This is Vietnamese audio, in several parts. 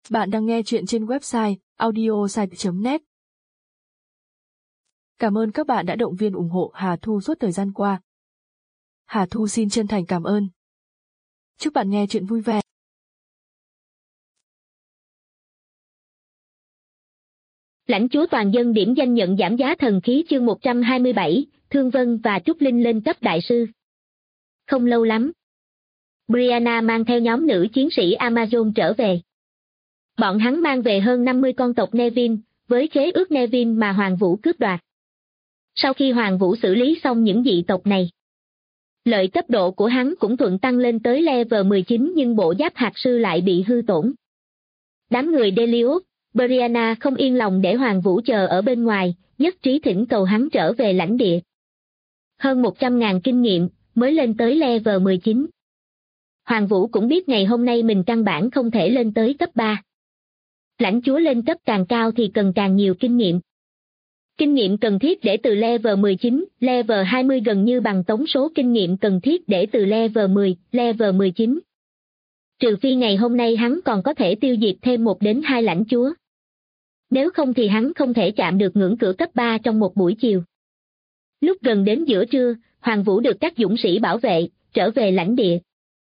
Bạn đang nghe chuyện trên website audiosite.net. Cảm ơn các bạn đã động viên ủng hộ Hà Thu suốt thời gian qua. Hà Thu xin chân thành cảm ơn. Chúc bạn nghe chuyện vui vẻ. Lãnh chúa toàn dân điểm danh nhận giảm giá thần khí chương 127, Thương Vân và Trúc Linh lên cấp đại sư. Không lâu lắm, Brianna mang theo nhóm nữ chiến sĩ Amazon trở về. Bọn hắn mang về hơn 50 con tộc Nevin, với khế ước Nevin mà Hoàng Vũ cướp đoạt. Sau khi Hoàng Vũ xử lý xong những dị tộc này, lợi cấp độ của hắn cũng thuận tăng lên tới level 19 nhưng bộ giáp hạt sư lại bị hư tổn. Đám người Delius, Brianna không yên lòng để Hoàng Vũ chờ ở bên ngoài, nhất trí thỉnh cầu hắn trở về lãnh địa. Hơn 100.000 kinh nghiệm, mới lên tới level 19. Hoàng Vũ cũng biết ngày hôm nay mình căn bản không thể lên tới cấp 3. Lãnh chúa lên cấp càng cao thì cần càng nhiều kinh nghiệm. Kinh nghiệm cần thiết để từ level 19, level 20 gần như bằng tổng số kinh nghiệm cần thiết để từ level 10, level 19. Trừ phi ngày hôm nay hắn còn có thể tiêu diệt thêm 1 đến 2 lãnh chúa. Nếu không thì hắn không thể chạm được ngưỡng cửa cấp 3 trong một buổi chiều. Lúc gần đến giữa trưa, Hoàng Vũ được các dũng sĩ bảo vệ, trở về lãnh địa.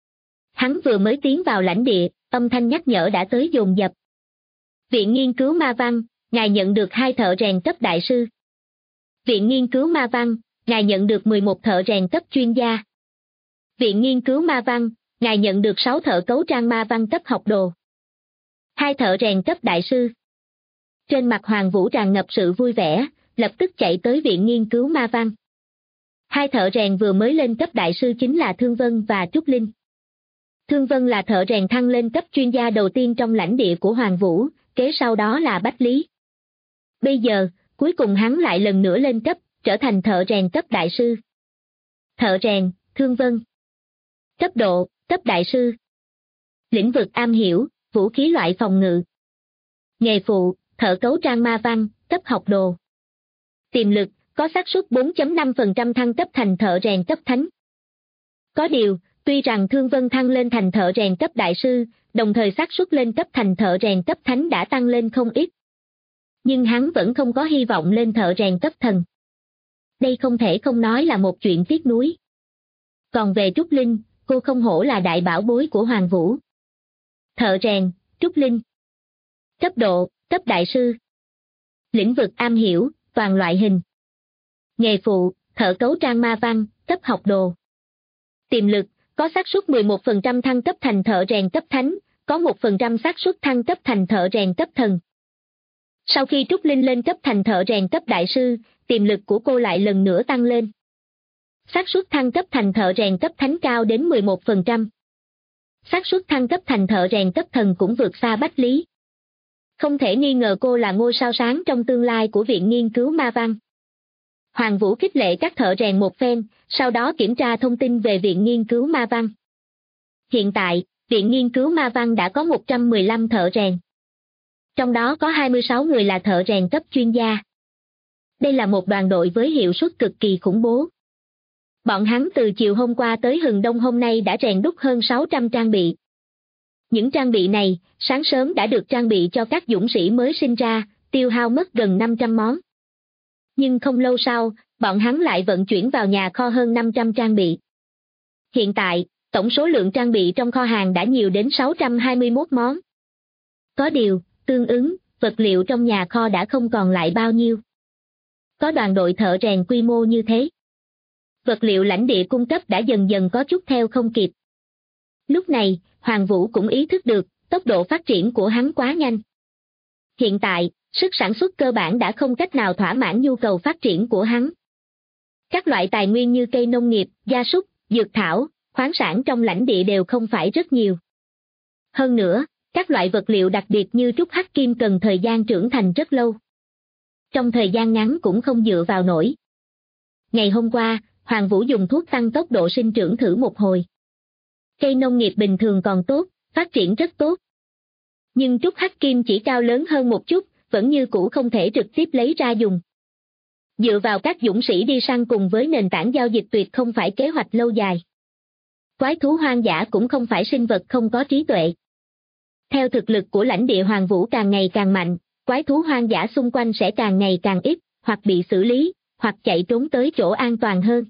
Hắn vừa mới tiến vào lãnh địa, âm thanh nhắc nhở đã tới dồn dập. Viện nghiên cứu ma văn, ngài nhận được 2 thợ rèn cấp đại sư. Viện nghiên cứu ma văn, ngài nhận được 11 thợ rèn cấp chuyên gia. Viện nghiên cứu ma văn, ngài nhận được 6 thợ cấu trang ma văn cấp học đồ. 2 thợ rèn cấp đại sư. Trên mặt Hoàng Vũ tràn ngập sự vui vẻ, lập tức chạy tới viện nghiên cứu ma văn. 2 thợ rèn vừa mới lên cấp đại sư chính là Thương Vân và Trúc Linh. Thương Vân là thợ rèn thăng lên cấp chuyên gia đầu tiên trong lãnh địa của Hoàng Vũ, kế sau đó là Bách Lý. Bây giờ, cuối cùng hắn lại lần nữa lên cấp, trở thành thợ rèn cấp đại sư. Thợ rèn, Thương Vân. Cấp độ, cấp đại sư. Lĩnh vực am hiểu, vũ khí loại phòng ngự. Nghề phụ, thợ cấu trang ma văn, cấp học đồ. Tiềm lực, có xác suất 4.5% thăng cấp thành thợ rèn cấp thánh. Có điều, tuy rằng Thương Vân thăng lên thành thợ rèn cấp đại sư, đồng thời xác suất lên cấp thành thợ rèn cấp thánh đã tăng lên không ít. Nhưng hắn vẫn không có hy vọng lên thợ rèn cấp thần. Đây không thể không nói là một chuyện tiếc nuối. Còn về Trúc Linh, cô không hổ là đại bảo bối của Hoàng Vũ. Thợ rèn, Trúc Linh. Cấp độ, cấp đại sư. Lĩnh vực am hiểu, toàn loại hình. Nghề phụ, thợ cấu trang ma văn, cấp học đồ. Tiềm lực, có xác suất 11% thăng cấp thành thợ rèn cấp thánh, có 1% xác suất thăng cấp thành thợ rèn cấp thần. Sau khi Trúc Linh lên cấp thành thợ rèn cấp đại sư, tiềm lực của cô lại lần nữa tăng lên. Xác suất thăng cấp thành thợ rèn cấp thánh cao đến 11%. Xác suất thăng cấp thành thợ rèn cấp thần cũng vượt xa Bách Lý. Không thể nghi ngờ cô là ngôi sao sáng trong tương lai của viện nghiên cứu ma văn. Hoàng Vũ khích lệ các thợ rèn một phen, sau đó kiểm tra thông tin về viện nghiên cứu ma văn. Hiện tại, viện nghiên cứu ma văn đã có 115 thợ rèn. Trong đó có 26 người là thợ rèn cấp chuyên gia. Đây là một đoàn đội với hiệu suất cực kỳ khủng bố. Bọn hắn từ chiều hôm qua tới hừng đông hôm nay đã rèn đúc hơn 600 trang bị. Những trang bị này, sáng sớm đã được trang bị cho các dũng sĩ mới sinh ra, tiêu hao mất gần 500 món. Nhưng không lâu sau, bọn hắn lại vận chuyển vào nhà kho hơn 500 trang bị. Hiện tại, tổng số lượng trang bị trong kho hàng đã nhiều đến 621 món. Có điều, tương ứng, vật liệu trong nhà kho đã không còn lại bao nhiêu. Có đoàn đội thợ rèn quy mô như thế, vật liệu lãnh địa cung cấp đã dần dần có chút theo không kịp. Lúc này, Hoàng Vũ cũng ý thức được, tốc độ phát triển của hắn quá nhanh. Hiện tại, sức sản xuất cơ bản đã không cách nào thỏa mãn nhu cầu phát triển của hắn. Các loại tài nguyên như cây nông nghiệp, gia súc, dược thảo, khoáng sản trong lãnh địa đều không phải rất nhiều. Hơn nữa, các loại vật liệu đặc biệt như trúc hắc kim cần thời gian trưởng thành rất lâu. Trong thời gian ngắn cũng không dựa vào nổi. Ngày hôm qua, Hoàng Vũ dùng thuốc tăng tốc độ sinh trưởng thử một hồi. Cây nông nghiệp bình thường còn tốt, phát triển rất tốt. Nhưng trúc hắc kim chỉ cao lớn hơn một chút, vẫn như cũ không thể trực tiếp lấy ra dùng. Dựa vào các dũng sĩ đi săn cùng với nền tảng giao dịch tuyệt không phải kế hoạch lâu dài. Quái thú hoang dã cũng không phải sinh vật không có trí tuệ. Theo thực lực của lãnh địa Hoàng Vũ càng ngày càng mạnh, quái thú hoang dã xung quanh sẽ càng ngày càng ít, hoặc bị xử lý, hoặc chạy trốn tới chỗ an toàn hơn.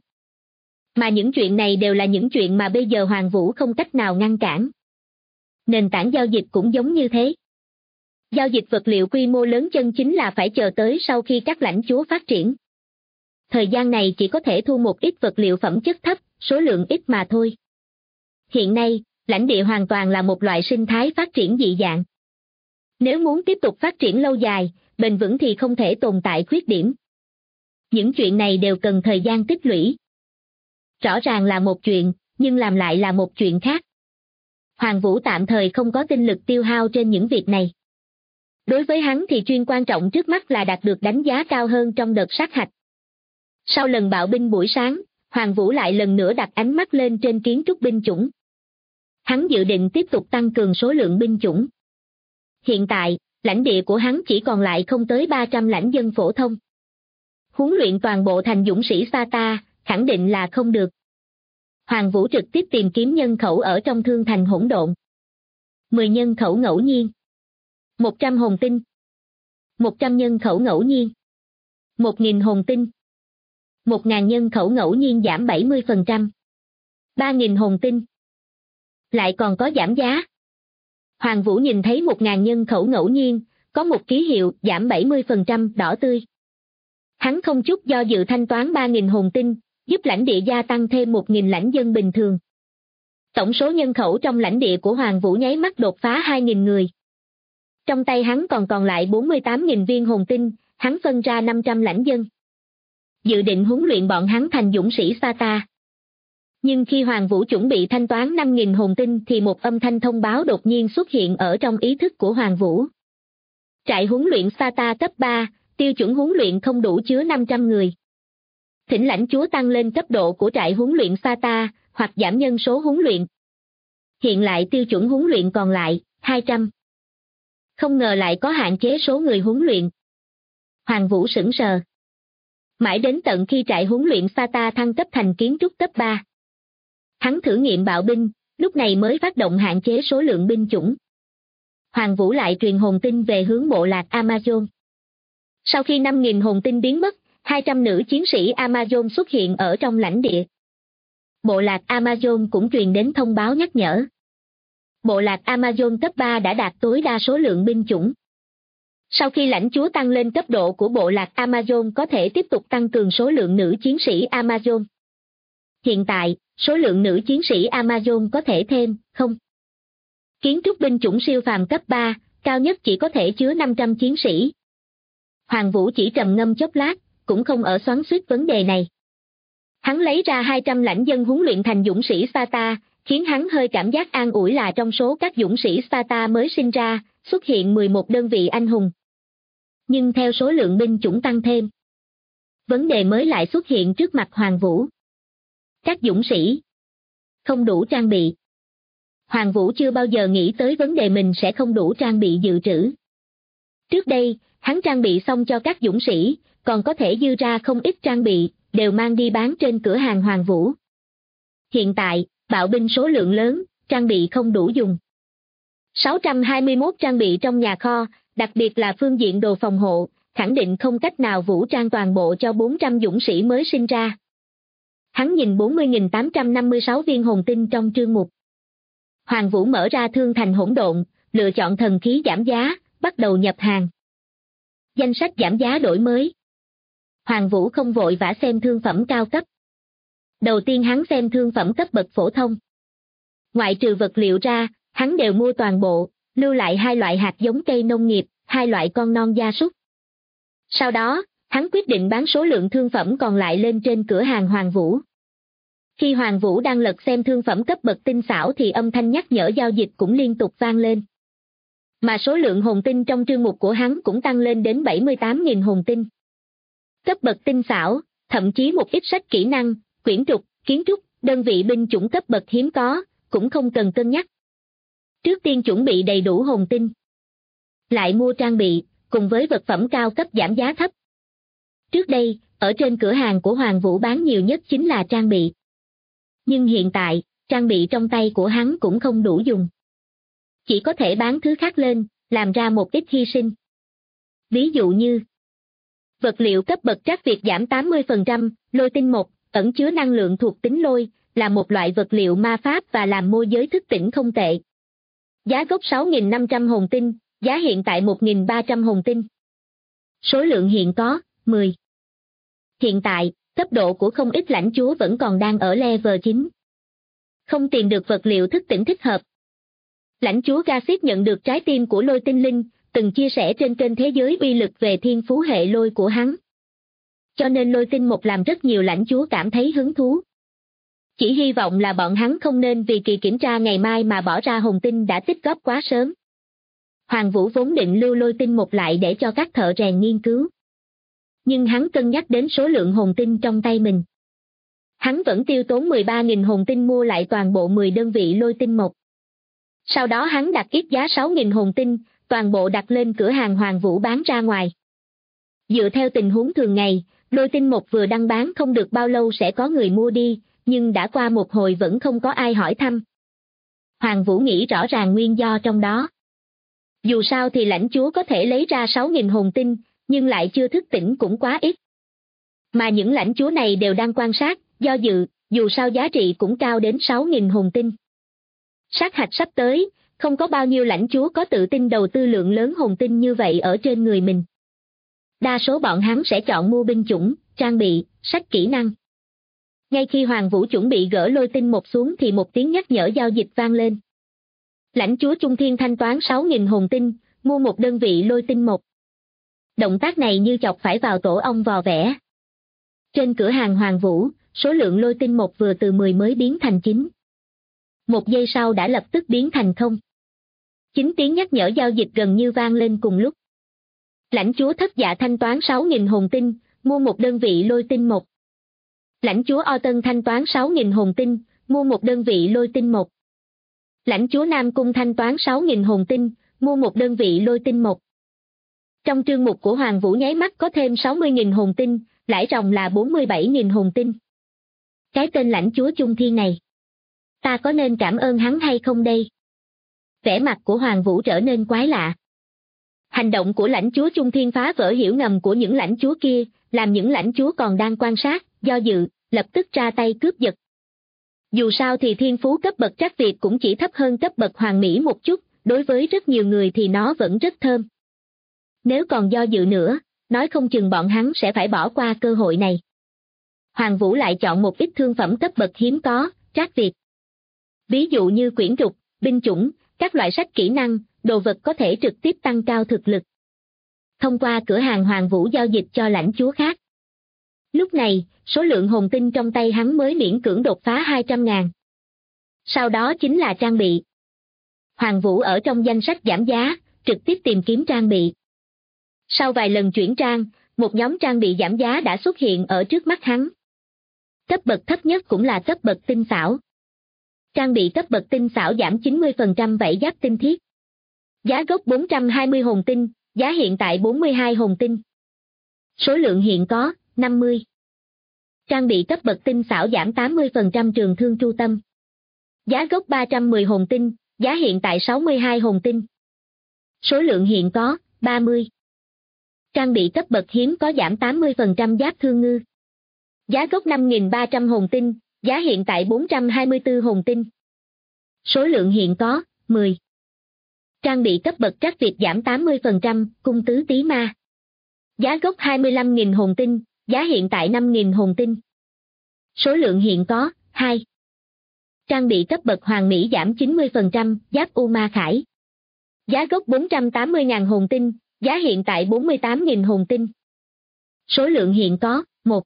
Mà những chuyện này đều là những chuyện mà bây giờ Hoàng Vũ không cách nào ngăn cản. Nền tảng giao dịch cũng giống như thế. Giao dịch vật liệu quy mô lớn chân chính là phải chờ tới sau khi các lãnh chúa phát triển. Thời gian này chỉ có thể thu một ít vật liệu phẩm chất thấp, số lượng ít mà thôi. Hiện nay, lãnh địa hoàn toàn là một loại sinh thái phát triển dị dạng. Nếu muốn tiếp tục phát triển lâu dài, bền vững thì không thể tồn tại khuyết điểm. Những chuyện này đều cần thời gian tích lũy. Rõ ràng là một chuyện, nhưng làm lại là một chuyện khác. Hoàng Vũ tạm thời không có tinh lực tiêu hao trên những việc này. Đối với hắn thì chuyện quan trọng trước mắt là đạt được đánh giá cao hơn trong đợt sát hạch. Sau lần bạo binh buổi sáng, Hoàng Vũ lại lần nữa đặt ánh mắt lên trên kiến trúc binh chủng. Hắn dự định tiếp tục tăng cường số lượng binh chủng. Hiện tại, lãnh địa của hắn chỉ còn lại không tới 300 lãnh dân phổ thông. Huấn luyện toàn bộ thành dũng sĩ Sata, khẳng định là không được. Hoàng Vũ trực tiếp tìm kiếm nhân khẩu ở trong thương thành hỗn độn. 10 nhân khẩu ngẫu nhiên. 100 hồn tinh. 100 nhân khẩu ngẫu nhiên. 1.000 hồn tinh. 1.000 nhân khẩu ngẫu nhiên giảm 70%. 3.000 hồn tinh. Lại còn có giảm giá. Hoàng Vũ nhìn thấy 1.000 nhân khẩu ngẫu nhiên, có một ký hiệu giảm 70% đỏ tươi. Hắn không chút do dự thanh toán 3.000 hồn tinh, giúp lãnh địa gia tăng thêm 1.000 lãnh dân bình thường. Tổng số nhân khẩu trong lãnh địa của Hoàng Vũ nháy mắt đột phá 2.000 người. Trong tay hắn còn lại 48.000 viên hồn tinh, hắn phân ra 500 lãnh dân. Dự định huấn luyện bọn hắn thành dũng sĩ Sata. Nhưng khi Hoàng Vũ chuẩn bị thanh toán 5.000 hồn tinh thì một âm thanh thông báo đột nhiên xuất hiện ở trong ý thức của Hoàng Vũ. Trại huấn luyện Sata cấp 3, tiêu chuẩn huấn luyện không đủ chứa 500 người. Thỉnh lãnh chúa tăng lên cấp độ của trại huấn luyện Sata, hoặc giảm nhân số huấn luyện. Hiện lại tiêu chuẩn huấn luyện còn lại, 200. Không ngờ lại có hạn chế số người huấn luyện. Hoàng Vũ sững sờ. Mãi đến tận khi trại huấn luyện Sata thăng cấp thành kiến trúc cấp 3. Hắn thử nghiệm bạo binh, lúc này mới phát động hạn chế số lượng binh chủng. Hoàng Vũ lại truyền hồn tinh về hướng bộ lạc Amazon. Sau khi 5.000 hồn tinh biến mất, 200 nữ chiến sĩ Amazon xuất hiện ở trong lãnh địa. Bộ lạc Amazon cũng truyền đến thông báo nhắc nhở. Bộ lạc Amazon cấp 3 đã đạt tối đa số lượng binh chủng. Sau khi lãnh chúa tăng lên cấp độ của bộ lạc Amazon có thể tiếp tục tăng cường số lượng nữ chiến sĩ Amazon. Hiện tại, số lượng nữ chiến sĩ Amazon có thể thêm, không. Kiến trúc binh chủng siêu phàm cấp 3, cao nhất chỉ có thể chứa 500 chiến sĩ. Hoàng Vũ chỉ trầm ngâm chốc lát, cũng không ở xoắn xuýt vấn đề này. Hắn lấy ra 200 lãnh dân huấn luyện thành dũng sĩ Sata, khiến hắn hơi cảm giác an ủi là trong số các dũng sĩ Sata mới sinh ra, xuất hiện 11 đơn vị anh hùng. Nhưng theo số lượng binh chủng tăng thêm, vấn đề mới lại xuất hiện trước mặt Hoàng Vũ. Các dũng sĩ không đủ trang bị. Hoàng Vũ chưa bao giờ nghĩ tới vấn đề mình sẽ không đủ trang bị dự trữ. Trước đây, hắn trang bị xong cho các dũng sĩ, còn có thể dư ra không ít trang bị, đều mang đi bán trên cửa hàng Hoàng Vũ. Hiện tại, bạo binh số lượng lớn, trang bị không đủ dùng. 621 trang bị trong nhà kho, đặc biệt là phương diện đồ phòng hộ, khẳng định không cách nào vũ trang toàn bộ cho 400 dũng sĩ mới sinh ra. Hắn nhìn 40.856 viên hồn tinh trong trương mục. Hoàng Vũ mở ra thương thành hỗn độn, lựa chọn thần khí giảm giá, bắt đầu nhập hàng. Danh sách giảm giá đổi mới. Hoàng Vũ không vội vã xem thương phẩm cao cấp. Đầu tiên hắn xem thương phẩm cấp bậc phổ thông. Ngoại trừ vật liệu ra, hắn đều mua toàn bộ, lưu lại 2 loại hạt giống cây nông nghiệp, 2 loại con non gia súc. Sau đó, hắn quyết định bán số lượng thương phẩm còn lại lên trên cửa hàng Hoàng Vũ. Khi Hoàng Vũ đang lật xem thương phẩm cấp bậc tinh xảo thì âm thanh nhắc nhở giao dịch cũng liên tục vang lên. Mà số lượng hồn tinh trong trương mục của hắn cũng tăng lên đến 78.000 hồn tinh. Cấp bậc tinh xảo, thậm chí một ít sách kỹ năng, quyển trục, kiến trúc, đơn vị binh chủng cấp bậc hiếm có, cũng không cần cân nhắc. Trước tiên chuẩn bị đầy đủ hồn tinh. Lại mua trang bị, cùng với vật phẩm cao cấp giảm giá thấp. Trước đây, ở trên cửa hàng của Hoàng Vũ bán nhiều nhất chính là trang bị. Nhưng hiện tại, trang bị trong tay của hắn cũng không đủ dùng. chỉ có thể bán thứ khác lên, làm ra một ít hy sinh. Ví dụ như vật liệu cấp bậc trắc Việt giảm 80%, lôi tinh một, ẩn chứa năng lượng thuộc tính lôi, là một loại vật liệu ma pháp và làm môi giới thức tỉnh không tệ. Giá gốc 6.500 hồn tinh, giá hiện tại 1.300 hồn tinh. Số lượng hiện có, 10. Hiện tại, cấp độ của không ít lãnh chúa vẫn còn đang ở level 9. Không tìm được vật liệu thức tỉnh thích hợp. Lãnh chúa Garcip nhận được trái tim của lôi tinh linh, từng chia sẻ trên kênh thế giới uy lực về thiên phú hệ lôi của hắn. Cho nên lôi tinh một làm rất nhiều lãnh chúa cảm thấy hứng thú. Chỉ hy vọng là bọn hắn không nên vì kỳ kiểm tra ngày mai mà bỏ ra hồn tinh đã tích góp quá sớm. Hoàng Vũ vốn định lưu lôi tinh một lại để cho các thợ rèn nghiên cứu. Nhưng hắn cân nhắc đến số lượng hồn tinh trong tay mình. Hắn vẫn tiêu tốn 13.000 hồn tinh mua lại toàn bộ 10 đơn vị lôi tinh một. Sau đó hắn đặt ít giá 6.000 hồn tinh, toàn bộ đặt lên cửa hàng Hoàng Vũ bán ra ngoài. Dựa theo tình huống thường ngày, lôi tinh một vừa đăng bán không được bao lâu sẽ có người mua đi, nhưng đã qua một hồi vẫn không có ai hỏi thăm. Hoàng Vũ nghĩ rõ ràng nguyên do trong đó. Dù sao thì lãnh chúa có thể lấy ra 6.000 hồn tinh, nhưng lại chưa thức tỉnh cũng quá ít. Mà những lãnh chúa này đều đang quan sát, do dự, dù sao giá trị cũng cao đến 6.000 hồn tinh. Sát hạch sắp tới, không có bao nhiêu lãnh chúa có tự tin đầu tư lượng lớn hồn tinh như vậy ở trên người mình. Đa số bọn hắn sẽ chọn mua binh chủng, trang bị, sách kỹ năng. Ngay khi Hoàng Vũ chuẩn bị gỡ lôi tinh một xuống thì một tiếng nhắc nhở giao dịch vang lên. Lãnh chúa Trung Thiên thanh toán 6.000 hồn tinh, mua một đơn vị lôi tinh một. Động tác này như chọc phải vào tổ ong vò vẽ. Trên cửa hàng Hoàng Vũ, số lượng lôi tinh một vừa từ 10 mới biến thành 9. Một giây sau đã lập tức biến thành 0. 9 tiếng nhắc nhở giao dịch gần như vang lên cùng lúc. Lãnh chúa Thất Dạ thanh toán 6.000 hồn tinh, mua một đơn vị lôi tinh một. Lãnh chúa O Tân thanh toán 6.000 hồn tinh, mua một đơn vị lôi tinh một. Lãnh chúa Nam Cung thanh toán 6.000 hồn tinh, mua một đơn vị lôi tinh một. Trong trương mục của Hoàng Vũ nháy mắt có thêm 60.000 hồn tinh, lãi ròng là 47.000 hồn tinh. Cái tên lãnh chúa Trung Thiên này, ta có nên cảm ơn hắn hay không đây? Vẻ mặt của Hoàng Vũ trở nên quái lạ. Hành động của lãnh chúa Trung Thiên phá vỡ hiểu ngầm của những lãnh chúa kia, làm những lãnh chúa còn đang quan sát, do dự, lập tức ra tay cướp giật. Dù sao thì thiên phú cấp bậc trắc Việt cũng chỉ thấp hơn cấp bậc hoàng mỹ một chút, đối với rất nhiều người thì nó vẫn rất thơm. Nếu còn do dự nữa, nói không chừng bọn hắn sẽ phải bỏ qua cơ hội này. Hoàng Vũ lại chọn một ít thương phẩm cấp bậc hiếm có, trắc Việt. Ví dụ như quyển trục, binh chủng, các loại sách kỹ năng, đồ vật có thể trực tiếp tăng cao thực lực. Thông qua cửa hàng Hoàng Vũ giao dịch cho lãnh chúa khác. Lúc này, số lượng hồn tinh trong tay hắn mới miễn cưỡng đột phá 200.000. Sau đó chính là trang bị. Hoàng Vũ ở trong danh sách giảm giá, trực tiếp tìm kiếm trang bị. Sau vài lần chuyển trang, một nhóm trang bị giảm giá đã xuất hiện ở trước mắt hắn. Cấp bậc thấp nhất cũng là cấp bậc tinh xảo. Trang bị cấp bậc tinh xảo giảm 90% vảy giáp tinh thiết. Giá gốc 420 hồn tinh, giá hiện tại 42 hồn tinh. Số lượng hiện có, 50. Trang bị cấp bậc tinh xảo giảm 80% trường thương tru tâm. Giá gốc 310 hồn tinh, giá hiện tại 62 hồn tinh. Số lượng hiện có, 30. Trang bị cấp bậc hiếm có giảm 80% giáp thương ngư. Giá gốc 5.300 hồn tinh, giá hiện tại 424 hồn tinh. Số lượng hiện có, 10. Trang bị cấp bậc trắc Việt giảm 80%, cung tứ tí ma. Giá gốc 25.000 hồn tinh, giá hiện tại 5.000 hồn tinh. Số lượng hiện có, 2. Trang bị cấp bậc hoàng mỹ giảm 90%, giáp U Ma Khải. Giá gốc 480.000 hồn tinh, giá hiện tại 48.000 hồn tinh. Số lượng hiện có, 1.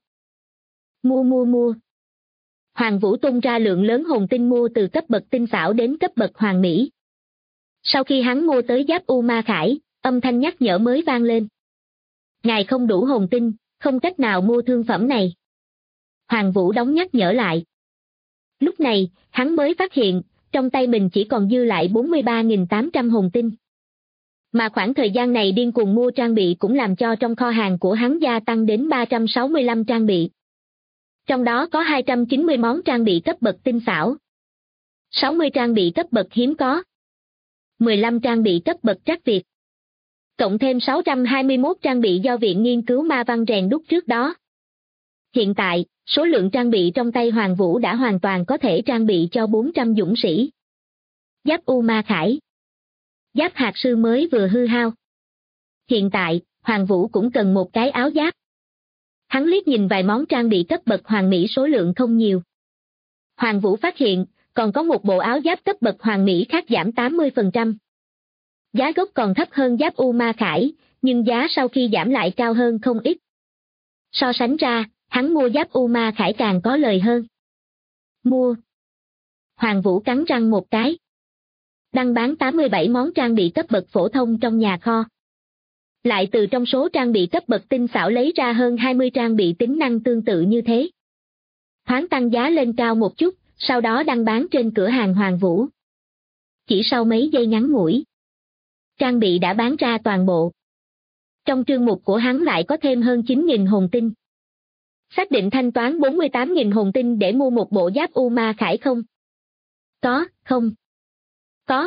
Mua. Hoàng Vũ tung ra lượng lớn hồn tinh mua từ cấp bậc tinh xảo đến cấp bậc hoàng mỹ. Sau khi hắn mua tới giáp U Ma Khải, âm thanh nhắc nhở mới vang lên. Ngài không đủ hồn tinh, không cách nào mua thương phẩm này. Hoàng Vũ đóng nhắc nhở lại. Lúc này, hắn mới phát hiện, trong tay mình chỉ còn dư lại 43.800 hồn tinh. Mà khoảng thời gian này điên cuồng mua trang bị cũng làm cho trong kho hàng của hắn gia tăng đến 365 trang bị. Trong đó có 290 món trang bị cấp bậc tinh xảo, 60 trang bị cấp bậc hiếm có, 15 trang bị cấp bậc trắc Việt. Cộng thêm 621 trang bị do Viện Nghiên cứu Ma văn rèn đúc trước đó. Hiện tại, số lượng trang bị trong tay Hoàng Vũ đã hoàn toàn có thể trang bị cho 400 dũng sĩ. Giáp U Ma Khải. Giáp hạt sư mới vừa hư hao. Hiện tại, Hoàng Vũ cũng cần một cái áo giáp. Hắn liếc nhìn vài món trang bị cấp bậc hoàng mỹ số lượng không nhiều. Hoàng Vũ phát hiện, còn có một bộ áo giáp cấp bậc hoàng mỹ khác giảm 80%. Giá gốc còn thấp hơn giáp U Ma Khải, nhưng giá sau khi giảm lại cao hơn không ít. So sánh ra, hắn mua giáp U Ma Khải càng có lời hơn. Mua. Hoàng Vũ cắn răng một cái. Đăng bán 87 món trang bị cấp bậc phổ thông trong nhà kho. Lại từ trong số trang bị cấp bậc tinh xảo lấy ra hơn 20 trang bị tính năng tương tự như thế. Thoáng tăng giá lên cao một chút, sau đó đăng bán trên cửa hàng Hoàng Vũ. Chỉ sau mấy giây ngắn ngủi, trang bị đã bán ra toàn bộ. Trong trương mục của hắn lại có thêm hơn 9.000 hồn tinh. Xác định thanh toán 48.000 hồn tinh để mua một bộ giáp U Ma Khải không? Có, không? Có.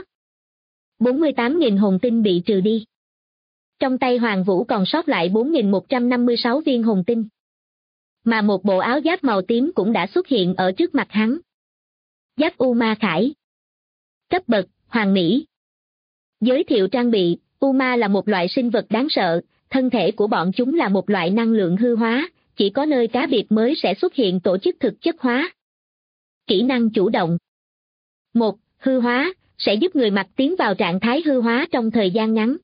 48.000 hồn tinh bị trừ đi. Trong tay Hoàng Vũ còn sót lại 4.156 viên hồn tinh. Mà một bộ áo giáp màu tím cũng đã xuất hiện ở trước mặt hắn. Giáp U Ma Khải. Cấp bậc, Hoàng Mỹ. Giới thiệu trang bị, U Ma là một loại sinh vật đáng sợ, thân thể của bọn chúng là một loại năng lượng hư hóa, chỉ có nơi cá biệt mới sẽ xuất hiện tổ chức thực chất hóa. Kỹ năng chủ động. 1. Hư hóa, sẽ giúp người mặc tiến vào trạng thái hư hóa trong thời gian ngắn.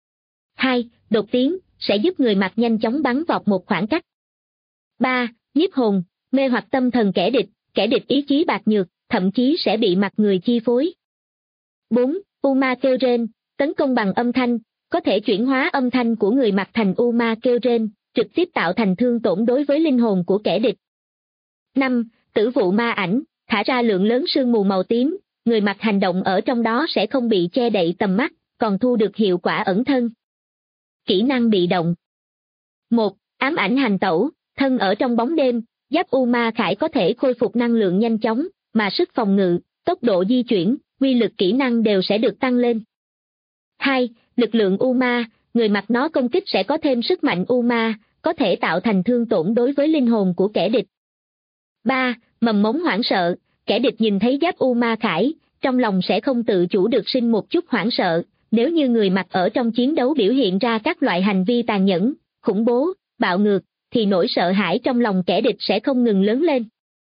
2. Đột tiến, sẽ giúp người mặc nhanh chóng bắn vọt một khoảng cách. 3. Nhiếp hồn, mê hoặc tâm thần kẻ địch ý chí bạc nhược, thậm chí sẽ bị mặt người chi phối. 4. U Ma kêu rên, tấn công bằng âm thanh, có thể chuyển hóa âm thanh của người mặc thành U Ma kêu rên, trực tiếp tạo thành thương tổn đối với linh hồn của kẻ địch. 5. Tử vụ ma ảnh, thả ra lượng lớn sương mù màu tím, người mặc hành động ở trong đó sẽ không bị che đậy tầm mắt, còn thu được hiệu quả ẩn thân. Kỹ năng bị động. 1. Ám ảnh hành tẩu, thân ở trong bóng đêm, giáp U Ma Khải có thể khôi phục năng lượng nhanh chóng, mà sức phòng ngự, tốc độ di chuyển, uy lực kỹ năng đều sẽ được tăng lên. 2. Lực lượng U Ma, người mặc nó công kích sẽ có thêm sức mạnh U Ma, có thể tạo thành thương tổn đối với linh hồn của kẻ địch. 3. Mầm mống hoảng sợ, kẻ địch nhìn thấy giáp U Ma Khải, trong lòng sẽ không tự chủ được sinh một chút hoảng sợ, nếu như người mặc ở trong chiến đấu biểu hiện ra các loại hành vi tàn nhẫn, khủng bố, bạo ngược, thì nỗi sợ hãi trong lòng kẻ địch sẽ không ngừng lớn lên.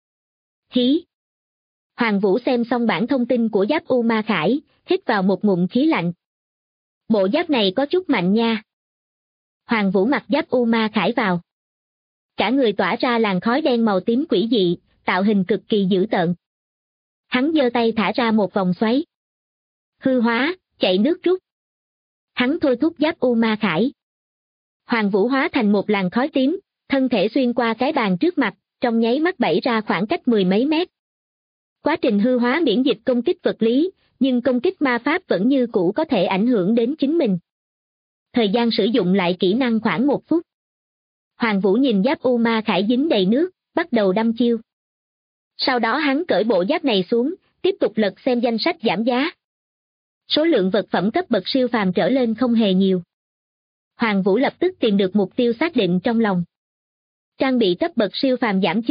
Hí! Hoàng Vũ xem xong bản thông tin của giáp U Ma Khải, hít vào một ngụm khí lạnh. Bộ giáp này có chút mạnh nha. Hoàng Vũ mặc giáp U Ma Khải vào. Cả người tỏa ra làn khói đen màu tím quỷ dị, tạo hình cực kỳ dữ tợn. Hắn giơ tay thả ra một vòng xoáy. Hư hóa, chạy nước rút. Hắn thôi thúc giáp U Ma Khải. Hoàng Vũ hóa thành một làn khói tím, thân thể xuyên qua cái bàn trước mặt, trong nháy mắt bẫy ra khoảng cách 10 mấy mét. Quá trình hư hóa miễn dịch công kích vật lý, nhưng công kích ma pháp vẫn như cũ có thể ảnh hưởng đến chính mình. Thời gian sử dụng lại kỹ năng khoảng 1 phút. Hoàng Vũ nhìn giáp U Ma Khải dính đầy nước, bắt đầu đâm chiêu. Sau đó hắn cởi bộ giáp này xuống, tiếp tục lật xem danh sách giảm giá. Số lượng vật phẩm cấp bậc siêu phàm trở lên không hề nhiều. Hoàng Vũ lập tức tìm được mục tiêu xác định trong lòng. Trang bị cấp bậc siêu phàm giảm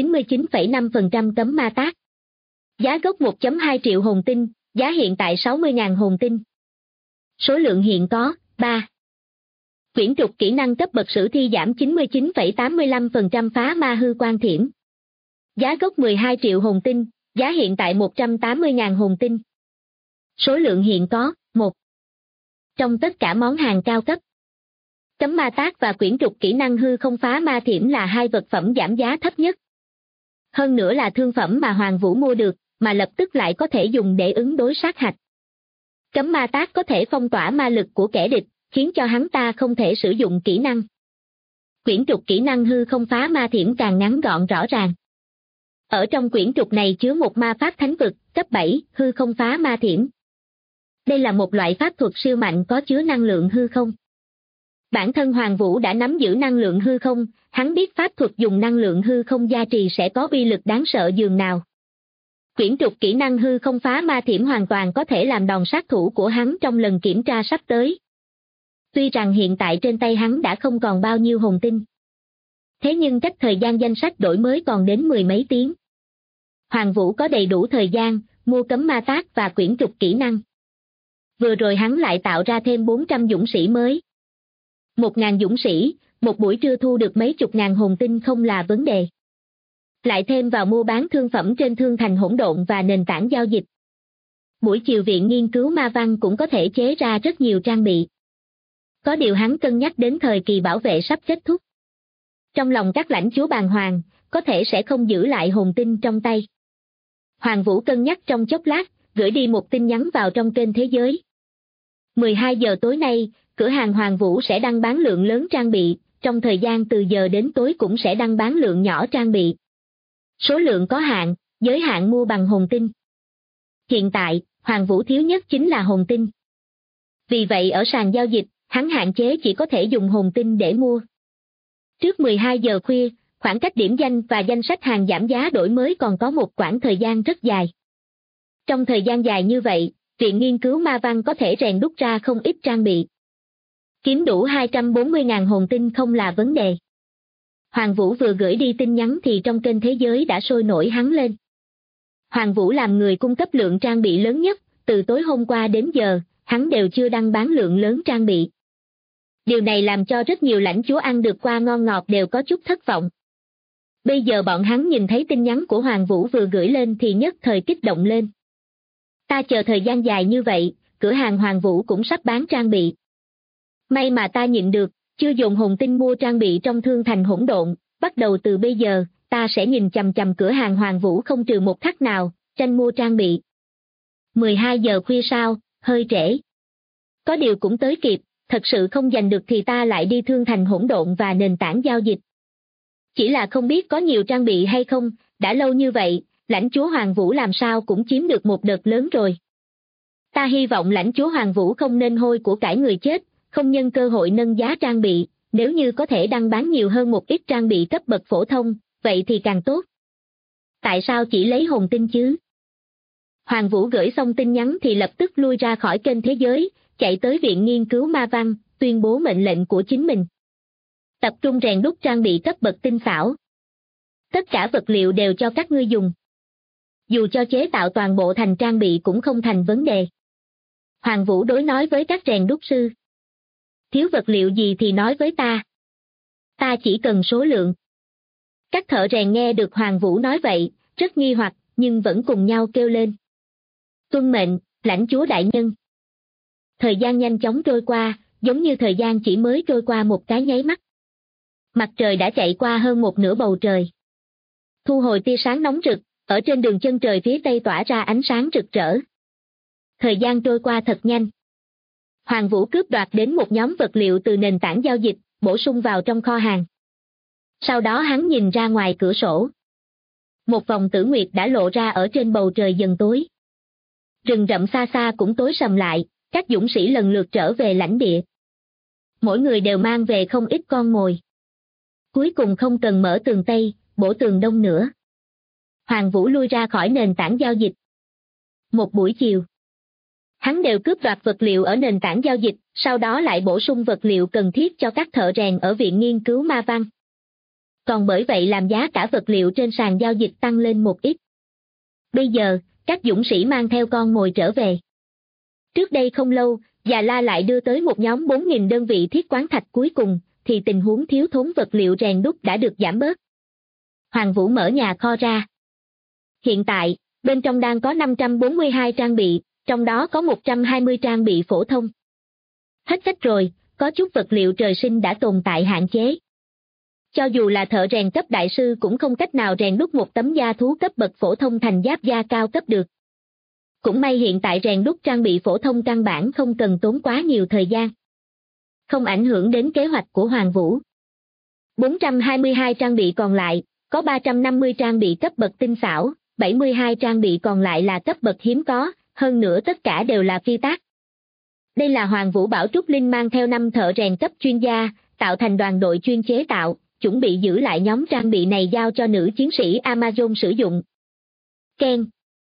99,5% cấm ma tác. Giá gốc 1.2 triệu hồn tinh, giá hiện tại 60.000 hồn tinh. Số lượng hiện có, 3. Quyển trục kỹ năng cấp bậc sử thi giảm 99,85% phá ma hư quan thiểm. Giá gốc 12 triệu hồn tinh, giá hiện tại 180.000 hồn tinh. Số lượng hiện có, 1. Trong tất cả món hàng cao cấp, cấm ma tác và quyển trục kỹ năng hư không phá ma thiểm là hai vật phẩm giảm giá thấp nhất. Hơn nữa là thương phẩm mà Hoàng Vũ mua được, mà lập tức lại có thể dùng để ứng đối sát hạch. Cấm ma tác có thể phong tỏa ma lực của kẻ địch, khiến cho hắn ta không thể sử dụng kỹ năng. Quyển trục kỹ năng hư không phá ma thiểm càng ngắn gọn rõ ràng. Ở trong quyển trục này chứa một ma pháp thánh vực, cấp 7, hư không phá ma thiểm. Đây là một loại pháp thuật siêu mạnh có chứa năng lượng hư không. Bản thân Hoàng Vũ đã nắm giữ năng lượng hư không, hắn biết pháp thuật dùng năng lượng hư không gia trì sẽ có uy lực đáng sợ dường nào. Quyển trục kỹ năng hư không phá ma thiểm hoàn toàn có thể làm đòn sát thủ của hắn trong lần kiểm tra sắp tới. Tuy rằng hiện tại trên tay hắn đã không còn bao nhiêu hồn tinh. Thế nhưng cách thời gian danh sách đổi mới còn đến 10 mấy tiếng. Hoàng Vũ có đầy đủ thời gian mua cấm ma tác và quyển trục kỹ năng. Vừa rồi hắn lại tạo ra thêm 400 dũng sĩ mới. 1.000 dũng sĩ, một buổi trưa thu được mấy chục ngàn hồn tinh không là vấn đề. Lại thêm vào mua bán thương phẩm trên thương thành hỗn độn và nền tảng giao dịch. Buổi chiều viện nghiên cứu ma văn cũng có thể chế ra rất nhiều trang bị. Có điều hắn cân nhắc đến thời kỳ bảo vệ sắp kết thúc. Trong lòng các lãnh chúa bàng hoàng, có thể sẽ không giữ lại hồn tinh trong tay. Hoàng Vũ cân nhắc trong chốc lát, gửi đi một tin nhắn vào trong kênh thế giới. 12 giờ tối nay, cửa hàng Hoàng Vũ sẽ đăng bán lượng lớn trang bị, trong thời gian từ giờ đến tối cũng sẽ đăng bán lượng nhỏ trang bị. Số lượng có hạn, giới hạn mua bằng hồn tinh. Hiện tại, Hoàng Vũ thiếu nhất chính là hồn tinh. Vì vậy ở sàn giao dịch, hắn hạn chế chỉ có thể dùng hồn tinh để mua. Trước 12 giờ khuya, khoảng cách điểm danh và danh sách hàng giảm giá đổi mới còn có một quãng thời gian rất dài. Trong thời gian dài như vậy, viện nghiên cứu ma văn có thể rèn đúc ra không ít trang bị. Kiếm đủ 240.000 hồn tinh không là vấn đề. Hoàng Vũ vừa gửi đi tin nhắn thì trong kênh thế giới đã sôi nổi hắn lên. Hoàng Vũ làm người cung cấp lượng trang bị lớn nhất, từ tối hôm qua đến giờ, hắn đều chưa đăng bán lượng lớn trang bị. Điều này làm cho rất nhiều lãnh chúa ăn được qua ngon ngọt đều có chút thất vọng. Bây giờ bọn hắn nhìn thấy tin nhắn của Hoàng Vũ vừa gửi lên thì nhất thời kích động lên. Ta chờ thời gian dài như vậy, cửa hàng Hoàng Vũ cũng sắp bán trang bị. May mà ta nhịn được, chưa dồn hồn tinh mua trang bị trong thương thành hỗn độn, bắt đầu từ bây giờ, ta sẽ nhìn chằm chằm cửa hàng Hoàng Vũ không trừ một khắc nào, tranh mua trang bị. 12 giờ khuya sao, hơi trễ. Có điều cũng tới kịp, thật sự không giành được thì ta lại đi thương thành hỗn độn và nền tảng giao dịch. Chỉ là không biết có nhiều trang bị hay không, đã lâu như vậy, lãnh chúa Hoàng Vũ làm sao cũng chiếm được một đợt lớn rồi. Ta hy vọng lãnh chúa Hoàng Vũ không nên hôi của cải người chết, không nhân cơ hội nâng giá trang bị, nếu như có thể đăng bán nhiều hơn một ít trang bị cấp bậc phổ thông, vậy thì càng tốt. Tại sao chỉ lấy hồn tinh chứ? Hoàng Vũ gửi xong tin nhắn thì lập tức lui ra khỏi kênh thế giới, chạy tới viện nghiên cứu ma văn, tuyên bố mệnh lệnh của chính mình. Tập trung rèn đúc trang bị cấp bậc tinh xảo. Tất cả vật liệu đều cho các ngươi dùng. Dù cho chế tạo toàn bộ thành trang bị cũng không thành vấn đề. Hoàng Vũ đối nói với các rèn đúc sư. Thiếu vật liệu gì thì nói với ta. Ta chỉ cần số lượng. Các thợ rèn nghe được Hoàng Vũ nói vậy, rất nghi hoặc, nhưng vẫn cùng nhau kêu lên. Tuân mệnh, lãnh chúa đại nhân. Thời gian nhanh chóng trôi qua, giống như thời gian chỉ mới trôi qua một cái nháy mắt. Mặt trời đã chạy qua hơn một nửa bầu trời. Thu hồi tia sáng nóng rực, ở trên đường chân trời phía tây tỏa ra ánh sáng rực rỡ. Thời gian trôi qua thật nhanh. Hoàng Vũ cướp đoạt đến một nhóm vật liệu từ nền tảng giao dịch, bổ sung vào trong kho hàng. Sau đó hắn nhìn ra ngoài cửa sổ. Một vòng tử nguyệt đã lộ ra ở trên bầu trời dần tối. Rừng rậm xa xa cũng tối sầm lại, các dũng sĩ lần lượt trở về lãnh địa. Mỗi người đều mang về không ít con mồi. Cuối cùng không cần mở tường Tây, bổ tường Đông nữa. Hoàng Vũ lui ra khỏi nền tảng giao dịch. Một buổi chiều, hắn đều cướp đoạt vật liệu ở nền tảng giao dịch, sau đó lại bổ sung vật liệu cần thiết cho các thợ rèn ở viện nghiên cứu ma văn. Còn bởi vậy làm giá cả vật liệu trên sàn giao dịch tăng lên một ít. Bây giờ, các dũng sĩ mang theo con mồi trở về. Trước đây không lâu, Già La lại đưa tới một nhóm 4.000 đơn vị thiết quán thạch cuối cùng, thì tình huống thiếu thốn vật liệu rèn đúc đã được giảm bớt. Hoàng Vũ mở nhà kho ra. Hiện tại, bên trong đang có 542 trang bị, trong đó có 120 trang bị phổ thông. Hết cách rồi, có chút vật liệu trời sinh đã tồn tại hạn chế. Cho dù là thợ rèn cấp đại sư cũng không cách nào rèn đúc một tấm da thú cấp bậc phổ thông thành giáp da cao cấp được. Cũng may hiện tại rèn đúc trang bị phổ thông căn bản không cần tốn quá nhiều thời gian. Không ảnh hưởng đến kế hoạch của Hoàng Vũ. 422 trang bị còn lại, có 350 trang bị cấp bậc tinh xảo, 72 trang bị còn lại là cấp bậc hiếm có, hơn nữa tất cả đều là phi tác. Đây là Hoàng Vũ bảo Trúc Linh mang theo 5 thợ rèn cấp chuyên gia, tạo thành đoàn đội chuyên chế tạo, chuẩn bị giữ lại nhóm trang bị này giao cho nữ chiến sĩ Amazon sử dụng. Ken.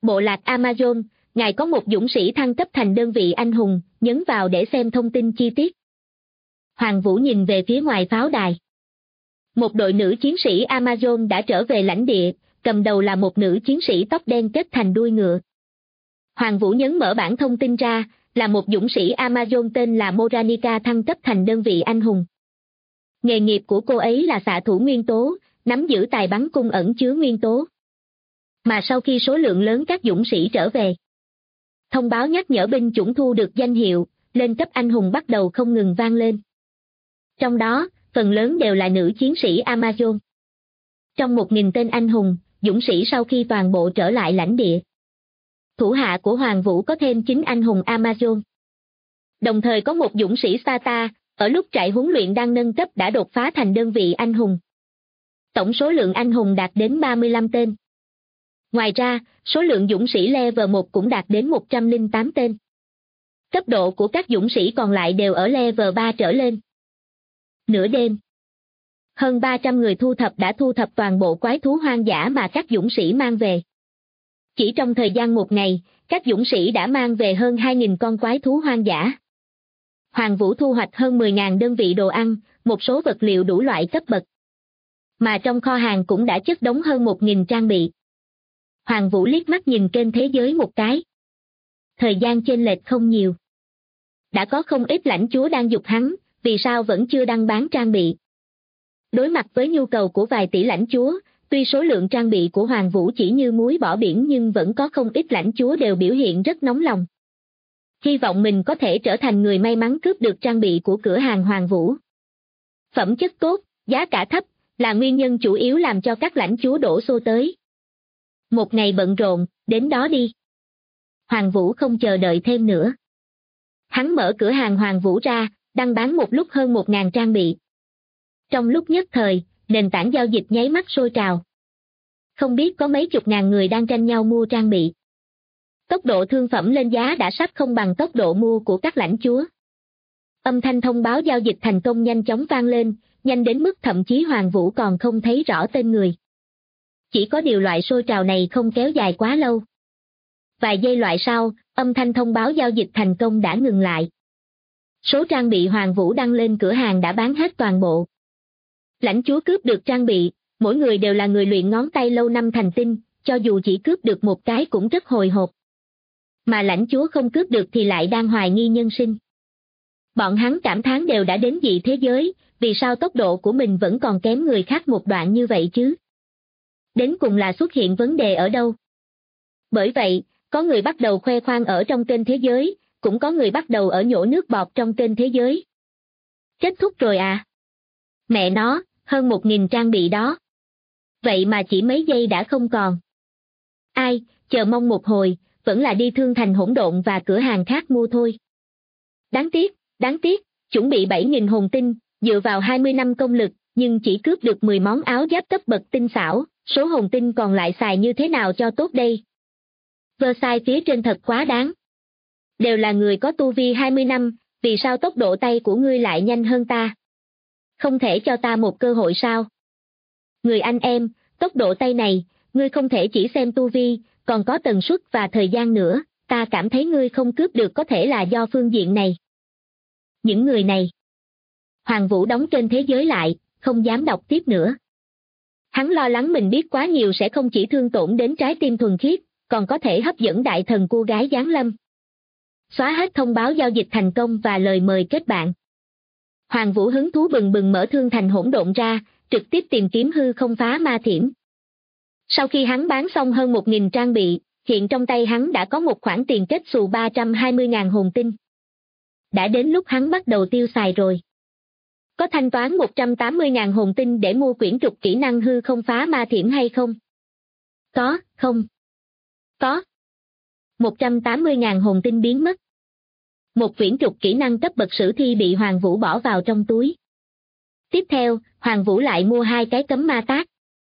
Bộ lạc Amazon, ngài có một dũng sĩ thăng cấp thành đơn vị anh hùng, nhấn vào để xem thông tin chi tiết. Hoàng Vũ nhìn về phía ngoài pháo đài. Một đội nữ chiến sĩ Amazon đã trở về lãnh địa, cầm đầu là một nữ chiến sĩ tóc đen kết thành đuôi ngựa. Hoàng Vũ nhấn mở bảng thông tin ra, là một dũng sĩ Amazon tên là Moranica thăng cấp thành đơn vị anh hùng. Nghề nghiệp của cô ấy là xạ thủ nguyên tố, nắm giữ tài bắn cung ẩn chứa nguyên tố. Mà sau khi số lượng lớn các dũng sĩ trở về, thông báo nhắc nhở binh chủng thu được danh hiệu, lên cấp anh hùng bắt đầu không ngừng vang lên. Trong đó, phần lớn đều là nữ chiến sĩ Amazon. Trong 1.000 tên anh hùng, dũng sĩ sau khi toàn bộ trở lại lãnh địa, thủ hạ của Hoàng Vũ có thêm 9 anh hùng Amazon. Đồng thời có một dũng sĩ Sparta, ở lúc trại huấn luyện đang nâng cấp đã đột phá thành đơn vị anh hùng. Tổng số lượng anh hùng đạt đến 35 tên. Ngoài ra, số lượng dũng sĩ level 1 cũng đạt đến 108 tên. Cấp độ của các dũng sĩ còn lại đều ở level 3 trở lên. Nửa đêm, hơn 300 người đã thu thập toàn bộ quái thú hoang dã mà các dũng sĩ mang về. Chỉ trong thời gian một ngày, các dũng sĩ đã mang về hơn 2.000 con quái thú hoang dã. Hoàng Vũ thu hoạch hơn 10.000 đơn vị đồ ăn, một số vật liệu đủ loại cấp bậc. Mà trong kho hàng cũng đã chất đống hơn 1.000 trang bị. Hoàng Vũ liếc mắt nhìn kênh thế giới một cái. Thời gian chênh lệch không nhiều. Đã có không ít lãnh chúa đang giục hắn, vì sao vẫn chưa đăng bán trang bị. Đối mặt với nhu cầu của vài tỷ lãnh chúa, tuy số lượng trang bị của Hoàng Vũ chỉ như muối bỏ biển nhưng vẫn có không ít lãnh chúa đều biểu hiện rất nóng lòng. Hy vọng mình có thể trở thành người may mắn cướp được trang bị của cửa hàng Hoàng Vũ. Phẩm chất tốt, giá cả thấp, là nguyên nhân chủ yếu làm cho các lãnh chúa đổ xô tới. Một ngày bận rộn, đến đó đi. Hoàng Vũ không chờ đợi thêm nữa. Hắn mở cửa hàng Hoàng Vũ ra, đăng bán một lúc hơn 1.000 trang bị. Trong lúc nhất thời, nền tảng giao dịch nháy mắt sôi trào. Không biết có mấy chục ngàn người đang tranh nhau mua trang bị. Tốc độ thương phẩm lên giá đã sắp không bằng tốc độ mua của các lãnh chúa. Âm thanh thông báo giao dịch thành công nhanh chóng vang lên, nhanh đến mức thậm chí Hoàng Vũ còn không thấy rõ tên người. Chỉ có điều loại sôi trào này không kéo dài quá lâu. Vài giây loại sau, âm thanh thông báo giao dịch thành công đã ngừng lại. Số trang bị Hoàng Vũ đăng lên cửa hàng đã bán hết toàn bộ. Lãnh chúa cướp được trang bị, mỗi người đều là người luyện ngón tay lâu năm thành tinh, cho dù chỉ cướp được một cái cũng rất hồi hộp. Mà lãnh chúa không cướp được thì lại đang hoài nghi nhân sinh. Bọn hắn cảm thán đều đã đến dị thế giới, vì sao tốc độ của mình vẫn còn kém người khác một đoạn như vậy chứ? Đến cùng là xuất hiện vấn đề ở đâu? Bởi vậy, có người bắt đầu khoe khoang ở trong kênh thế giới, cũng có người bắt đầu ở nhổ nước bọt trong kênh thế giới. Kết thúc rồi à? Mẹ nó, hơn 1.000 trang bị đó. Vậy mà chỉ mấy giây đã không còn. Ai, chờ mong một hồi, vẫn là đi Thương Thành Hỗn Độn và cửa hàng khác mua thôi. Đáng tiếc, chuẩn bị 7.000 hồn tinh, dựa vào 20 năm công lực, nhưng chỉ cướp được 10 món áo giáp cấp bậc tinh xảo, số hồn tinh còn lại xài như thế nào cho tốt đây? Versailles phía trên thật quá đáng. Đều là người có tu vi 20 năm, vì sao tốc độ tay của ngươi lại nhanh hơn ta? Không thể cho ta một cơ hội sao? Người anh em, tốc độ tay này, ngươi không thể chỉ xem tu vi, còn có tần suất và thời gian nữa, ta cảm thấy ngươi không cướp được có thể là do phương diện này. Những người này. Hoàng Vũ đóng trên thế giới lại, không dám đọc tiếp nữa. Hắn lo lắng mình biết quá nhiều sẽ không chỉ thương tổn đến trái tim thuần khiết, còn có thể hấp dẫn đại thần cô gái giáng lâm. Xóa hết thông báo giao dịch thành công và lời mời kết bạn. Hoàng Vũ hứng thú bừng bừng mở Thương Thành Hỗn Độn ra, trực tiếp tìm kiếm hư không phá ma thiểm. Sau khi hắn bán xong hơn 1.000 trang bị, hiện trong tay hắn đã có một khoản tiền kết xù 320.000 hồn tinh. Đã đến lúc hắn bắt đầu tiêu xài rồi. Có thanh toán 180.000 hồn tinh để mua quyển trục kỹ năng hư không phá ma thiểm hay không? Có, không? Có. 180.000 hồn tinh biến mất. Một quyển trục kỹ năng cấp bậc sử thi bị Hoàng Vũ bỏ vào trong túi. Tiếp theo, Hoàng Vũ lại mua 2 cái cấm ma tác.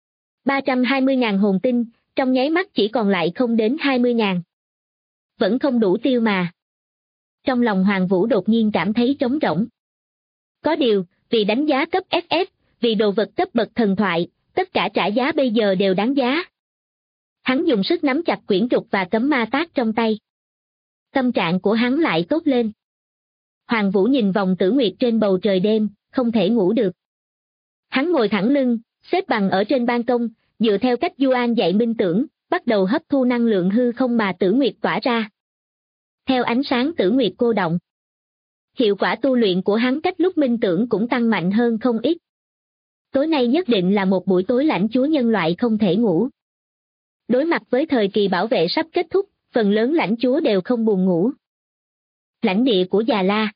320.000 hồn tinh, trong nháy mắt chỉ còn lại không đến 20.000. Vẫn không đủ tiêu mà. Trong lòng Hoàng Vũ đột nhiên cảm thấy trống rỗng. Có điều, vì đánh giá cấp FF, vì đồ vật cấp bậc thần thoại, tất cả trả giá bây giờ đều đáng giá. Hắn dùng sức nắm chặt quyển trục và cấm ma tác trong tay. Tâm trạng của hắn lại tốt lên. Hoàng Vũ nhìn vòng tử nguyệt trên bầu trời đêm, không thể ngủ được. Hắn ngồi thẳng lưng, xếp bằng ở trên ban công, dựa theo cách Du An dạy minh tưởng, bắt đầu hấp thu năng lượng hư không mà tử nguyệt tỏa ra. Theo ánh sáng tử nguyệt cô động, hiệu quả tu luyện của hắn cách lúc minh tưởng cũng tăng mạnh hơn không ít. Tối nay nhất định là một buổi tối lãnh chúa nhân loại không thể ngủ. Đối mặt với thời kỳ bảo vệ sắp kết thúc, phần lớn lãnh chúa đều không buồn ngủ. Lãnh địa của Già La.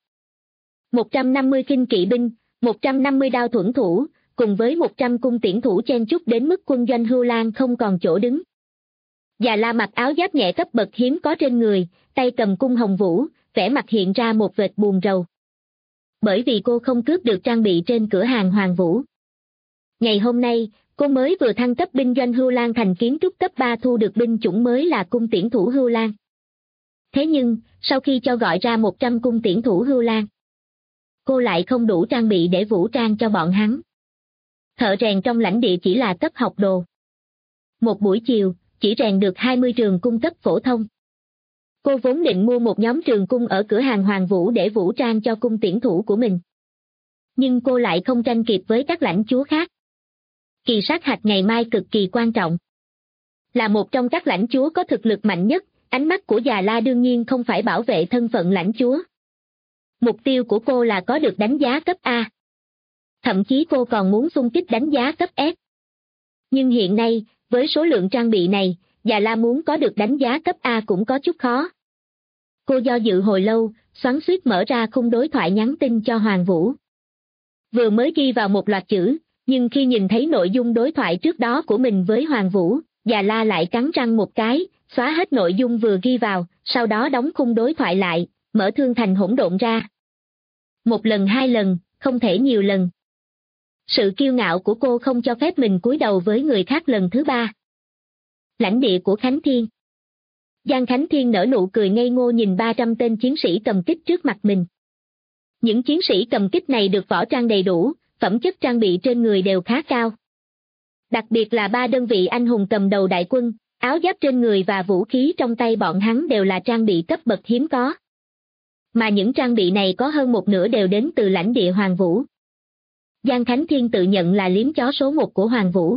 150 kinh kỵ binh, 150 đao thuẫn thủ, cùng với 100 cung tiễn thủ chen chúc đến mức quân doanh Hưu Lan không còn chỗ đứng. Già La mặc áo giáp nhẹ cấp bậc hiếm có trên người, tay cầm cung hồng vũ, vẻ mặt hiện ra một vệt buồn rầu. Bởi vì cô không cướp được trang bị trên cửa hàng Hoàng Vũ. Ngày hôm nay, cô mới vừa thăng cấp binh doanh Hưu Lan thành kiến trúc cấp 3 thu được binh chủng mới là cung tiễn thủ Hưu Lan. Thế nhưng, sau khi cho gọi ra 100 cung tiễn thủ Hưu Lan, cô lại không đủ trang bị để vũ trang cho bọn hắn. Thợ rèn trong lãnh địa chỉ là cấp học đồ. Một buổi chiều, chỉ rèn được 20 trường cung cấp phổ thông. Cô vốn định mua một nhóm trường cung ở cửa hàng Hoàng Vũ để vũ trang cho cung tiễn thủ của mình. Nhưng cô lại không tranh kịp với các lãnh chúa khác. Kỳ sát hạch ngày mai cực kỳ quan trọng. Là một trong các lãnh chúa có thực lực mạnh nhất, ánh mắt của Già La đương nhiên không phải bảo vệ thân phận lãnh chúa. Mục tiêu của cô là có được đánh giá cấp A. Thậm chí cô còn muốn xung kích đánh giá cấp S. Nhưng hiện nay, với số lượng trang bị này, Già La muốn có được đánh giá cấp A cũng có chút khó. Cô do dự hồi lâu, xoắn xuýt mở ra khung đối thoại nhắn tin cho Hoàng Vũ. Vừa mới ghi vào một loạt chữ, nhưng khi nhìn thấy nội dung đối thoại trước đó của mình với Hoàng Vũ, Già La lại cắn răng một cái, xóa hết nội dung vừa ghi vào, sau đó đóng khung đối thoại lại, mở thương thành hỗn độn ra. Một lần hai lần, không thể nhiều lần. Sự kiêu ngạo của cô không cho phép mình cúi đầu với người khác lần thứ ba. Lãnh địa của Khánh Thiên. Giang Khánh Thiên nở nụ cười ngây ngô nhìn 300 tên chiến sĩ cầm kích trước mặt mình. Những chiến sĩ cầm kích này được võ trang đầy đủ, phẩm chất trang bị trên người đều khá cao. Đặc biệt là 3 đơn vị anh hùng cầm đầu đại quân, áo giáp trên người và vũ khí trong tay bọn hắn đều là trang bị cấp bậc hiếm có. Mà những trang bị này có hơn một nửa đều đến từ lãnh địa Hoàng Vũ. Giang Khánh Thiên tự nhận là liếm chó số 1 của Hoàng Vũ.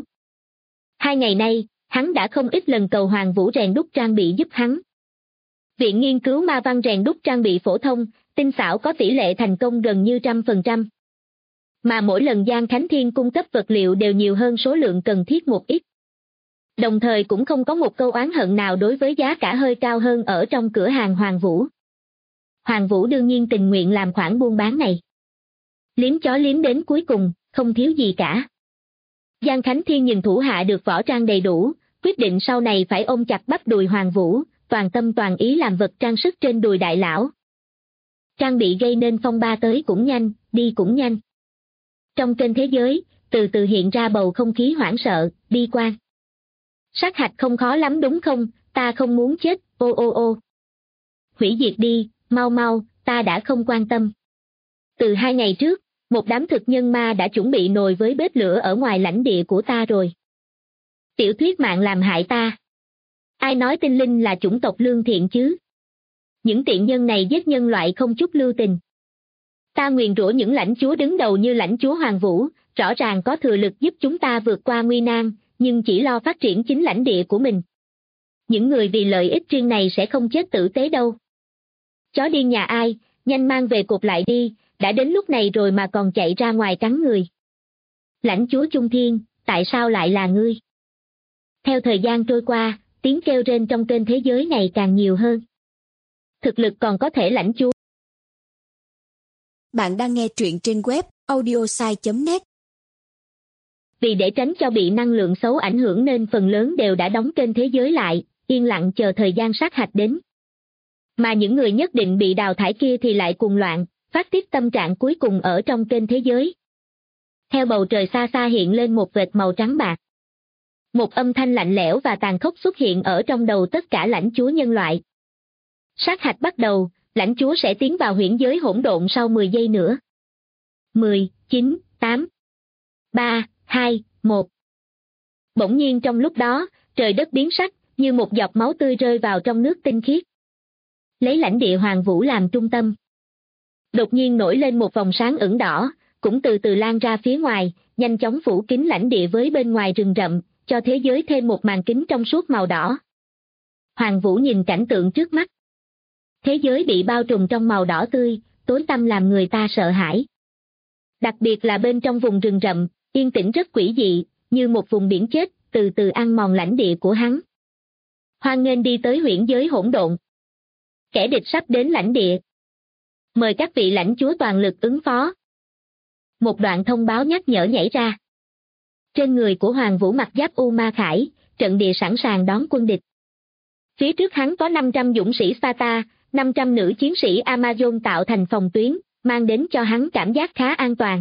2 ngày nay, hắn đã không ít lần cầu Hoàng Vũ rèn đúc trang bị giúp hắn. Viện nghiên cứu ma văn rèn đúc trang bị phổ thông, tinh xảo có tỷ lệ thành công gần như 100%. Mà mỗi lần Giang Khánh Thiên cung cấp vật liệu đều nhiều hơn số lượng cần thiết một ít. Đồng thời cũng không có một câu oán hận nào đối với giá cả hơi cao hơn ở trong cửa hàng Hoàng Vũ. Hoàng Vũ đương nhiên tình nguyện làm khoản buôn bán này. Liếm chó liếm đến cuối cùng, không thiếu gì cả. Giang Khánh Thiên nhìn thủ hạ được võ trang đầy đủ, quyết định sau này phải ôm chặt bắp đùi Hoàng Vũ, toàn tâm toàn ý làm vật trang sức trên đùi đại lão. Trang bị gây nên phong ba tới cũng nhanh, đi cũng nhanh. Trong kênh thế giới, từ từ hiện ra bầu không khí hoảng sợ, bi quan. Sát hạch không khó lắm đúng không, ta không muốn chết, ô ô ô. Hủy diệt đi, mau mau, ta đã không quan tâm. Từ 2 ngày trước, một đám thực nhân ma đã chuẩn bị nồi với bếp lửa ở ngoài lãnh địa của ta rồi. Tiểu thuyết mạng làm hại ta. Ai nói tinh linh là chủng tộc lương thiện chứ? Những tiện nhân này giết nhân loại không chút lưu tình. Ta nguyền rủa những lãnh chúa đứng đầu như lãnh chúa Hoàng Vũ, rõ ràng có thừa lực giúp chúng ta vượt qua nguy nan, nhưng chỉ lo phát triển chính lãnh địa của mình. Những người vì lợi ích riêng này sẽ không chết tử tế đâu. Chó điên nhà ai, nhanh mang về cột lại đi, đã đến lúc này rồi mà còn chạy ra ngoài cắn người. Lãnh chúa Trung Thiên, tại sao lại là ngươi? Theo thời gian trôi qua, tiếng kêu rên trong kênh thế giới ngày càng nhiều hơn. Thực lực còn có thể lãnh chúa. Bạn đang nghe truyện trên web audiosai.net. Vì để tránh cho bị năng lượng xấu ảnh hưởng nên phần lớn đều đã đóng kênh thế giới lại, yên lặng chờ thời gian sát hạch đến. Mà những người nhất định bị đào thải kia thì lại cuồng loạn, phát tiết tâm trạng cuối cùng ở trong kênh thế giới. Theo bầu trời xa xa hiện lên một vệt màu trắng bạc. Một âm thanh lạnh lẽo và tàn khốc xuất hiện ở trong đầu tất cả lãnh chúa nhân loại. Sát hạch bắt đầu, lãnh chúa sẽ tiến vào huyễn giới hỗn độn sau 10 giây nữa. 10, 9, 8, 3, 2, 1. Bỗng nhiên trong lúc đó, trời đất biến sắc, như một giọt máu tươi rơi vào trong nước tinh khiết. Lấy lãnh địa Hoàng Vũ làm trung tâm. Đột nhiên nổi lên một vòng sáng ửng đỏ, cũng từ từ lan ra phía ngoài, nhanh chóng phủ kín lãnh địa với bên ngoài rừng rậm, cho thế giới thêm một màn kính trong suốt màu đỏ. Hoàng Vũ nhìn cảnh tượng trước mắt. Thế giới bị bao trùm trong màu đỏ tươi, tối tăm làm người ta sợ hãi. Đặc biệt là bên trong vùng rừng rậm, yên tĩnh rất quỷ dị, như một vùng biển chết, từ từ ăn mòn lãnh địa của hắn. Hoan nghênh đi tới huyễn giới hỗn độn. Kẻ địch sắp đến lãnh địa. Mời các vị lãnh chúa toàn lực ứng phó. Một đoạn thông báo nhắc nhở nhảy ra. Trên người của Hoàng Vũ mặc giáp U Ma Khải, trận địa sẵn sàng đón quân địch. Phía trước hắn có 500 dũng sĩ Sparta, 500 nữ chiến sĩ Amazon tạo thành phòng tuyến, mang đến cho hắn cảm giác khá an toàn.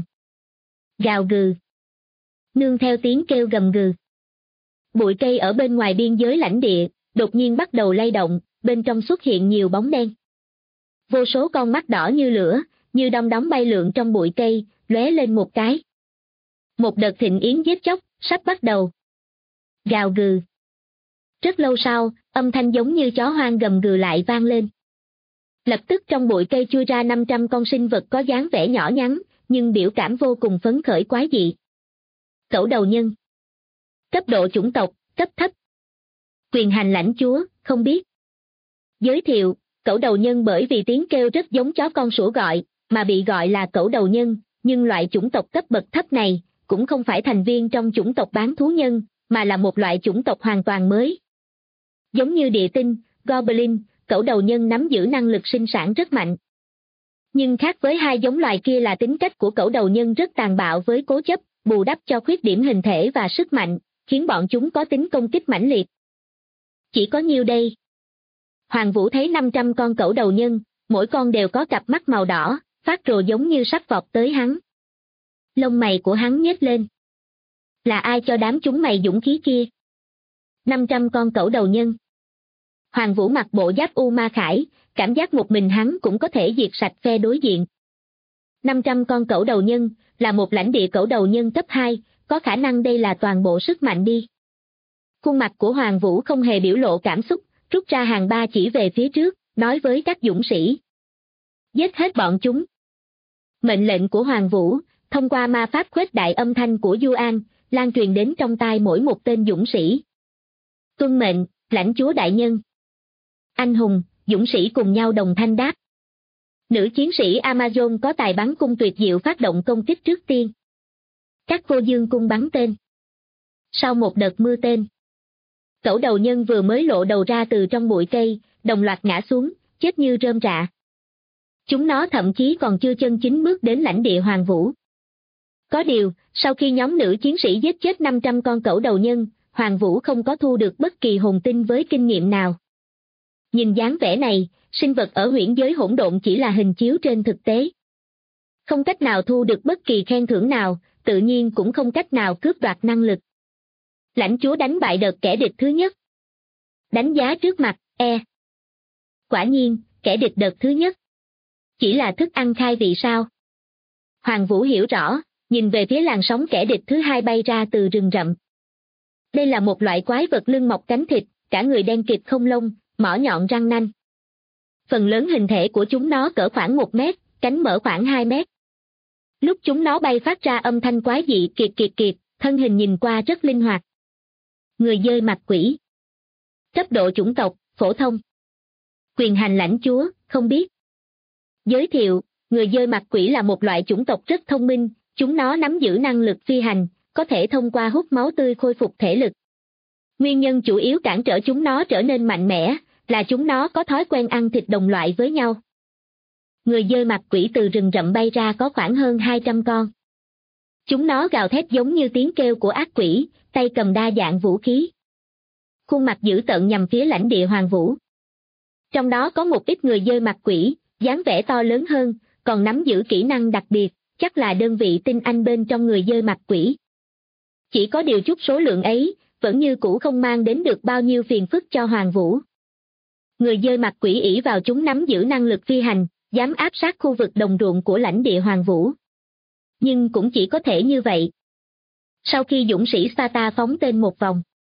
Gào gừ. Nương theo tiếng kêu gầm gừ. Bụi cây ở bên ngoài biên giới lãnh địa, đột nhiên bắt đầu lay động, bên trong xuất hiện nhiều bóng đen. Vô số con mắt đỏ như lửa, như đom đóm bay lượn trong bụi cây, lóe lên một cái. Một đợt thịnh yến giết chóc, sắp bắt đầu. Gào gừ. Rất lâu sau, âm thanh giống như chó hoang gầm gừ lại vang lên. Lập tức trong bụi cây chui ra 500 con sinh vật có dáng vẻ nhỏ nhắn, nhưng biểu cảm vô cùng phấn khởi quái dị. Cẩu đầu nhân. Cấp độ chủng tộc, cấp thấp. Quyền hành lãnh chúa, không biết. Giới thiệu, cẩu đầu nhân bởi vì tiếng kêu rất giống chó con sủa gọi, mà bị gọi là cẩu đầu nhân, nhưng loại chủng tộc cấp bậc thấp này, cũng không phải thành viên trong chủng tộc bán thú nhân, mà là một loại chủng tộc hoàn toàn mới. Giống như địa tinh, Goblin, cẩu đầu nhân nắm giữ năng lực sinh sản rất mạnh. Nhưng khác với hai giống loài kia là tính cách của cẩu đầu nhân rất tàn bạo với cố chấp, bù đắp cho khuyết điểm hình thể và sức mạnh, khiến bọn chúng có tính công kích mãnh liệt. Chỉ có nhiêu đây. Hoàng Vũ thấy 500 con cẩu đầu nhân, mỗi con đều có cặp mắt màu đỏ, phát rồ giống như sắp vọt tới hắn. Lông mày của hắn nhếch lên. Là ai cho đám chúng mày dũng khí kia? 500 con cẩu đầu nhân. Hoàng Vũ mặc bộ giáp U Ma Khải, cảm giác một mình hắn cũng có thể diệt sạch phe đối diện. 500 con cẩu đầu nhân, là một lãnh địa cẩu đầu nhân cấp 2, có khả năng đây là toàn bộ sức mạnh đi. Khuôn mặt của Hoàng Vũ không hề biểu lộ cảm xúc, rút ra hàng ba chỉ về phía trước, nói với các dũng sĩ. Giết hết bọn chúng. Mệnh lệnh của Hoàng Vũ, thông qua ma pháp khuếch đại âm thanh của Du An, lan truyền đến trong tai mỗi một tên dũng sĩ. Tuân mệnh, lãnh chúa đại nhân. Anh hùng, dũng sĩ cùng nhau đồng thanh đáp. Nữ chiến sĩ Amazon có tài bắn cung tuyệt diệu phát động công kích trước tiên. Các vô dương cung bắn tên. Sau một đợt mưa tên, cẩu đầu nhân vừa mới lộ đầu ra từ trong bụi cây, đồng loạt ngã xuống, chết như rơm rạ. Chúng nó thậm chí còn chưa chân chính bước đến lãnh địa Hoàng Vũ. Có điều, sau khi nhóm nữ chiến sĩ giết chết 500 con cẩu đầu nhân, Hoàng Vũ không có thu được bất kỳ hồn tinh với kinh nghiệm nào. Nhìn dáng vẻ này, sinh vật ở huyễn giới hỗn độn chỉ là hình chiếu trên thực tế. Không cách nào thu được bất kỳ khen thưởng nào, tự nhiên cũng không cách nào cướp đoạt năng lực. Lãnh chúa đánh bại đợt kẻ địch thứ nhất. Đánh giá trước mặt, Quả nhiên, kẻ địch đợt thứ nhất. Chỉ là thức ăn khai vị sao? Hoàng Vũ hiểu rõ, nhìn về phía làn sóng kẻ địch thứ hai bay ra từ rừng rậm. Đây là một loại quái vật lưng mọc cánh thịt, cả người đen kịt không lông, mỏ nhọn răng nanh. Phần lớn hình thể của chúng nó cỡ khoảng 1 mét, cánh mở khoảng 2 mét. Lúc chúng nó bay phát ra âm thanh quái dị kiệt kiệt kiệt, thân hình nhìn qua rất linh hoạt. Người dơi mặt quỷ. Cấp độ chủng tộc, phổ thông. Quyền hành lãnh chúa, không biết. Giới thiệu, người dơi mặt quỷ là một loại chủng tộc rất thông minh, chúng nó nắm giữ năng lực phi hành, có thể thông qua hút máu tươi khôi phục thể lực. Nguyên nhân chủ yếu cản trở chúng nó trở nên mạnh mẽ, là chúng nó có thói quen ăn thịt đồng loại với nhau. Người dơi mặt quỷ từ rừng rậm bay ra có khoảng hơn 200 con. Chúng nó gào thét giống như tiếng kêu của ác quỷ, tay cầm đa dạng vũ khí. Khuôn mặt dữ tợn nhằm phía lãnh địa Hoàng Vũ. Trong đó có một ít người dơi mặt quỷ, dáng vẻ to lớn hơn, còn nắm giữ kỹ năng đặc biệt, chắc là đơn vị tinh anh bên trong người dơi mặt quỷ. Chỉ có điều chút số lượng ấy, vẫn như cũ không mang đến được bao nhiêu phiền phức cho Hoàng Vũ. Người dơi mặt quỷ ỷ vào chúng nắm giữ năng lực phi hành, dám áp sát khu vực đồng ruộng của lãnh địa Hoàng Vũ. Nhưng cũng chỉ có thể như vậy. Sau khi dũng sĩ Sparta phóng tên một vòng,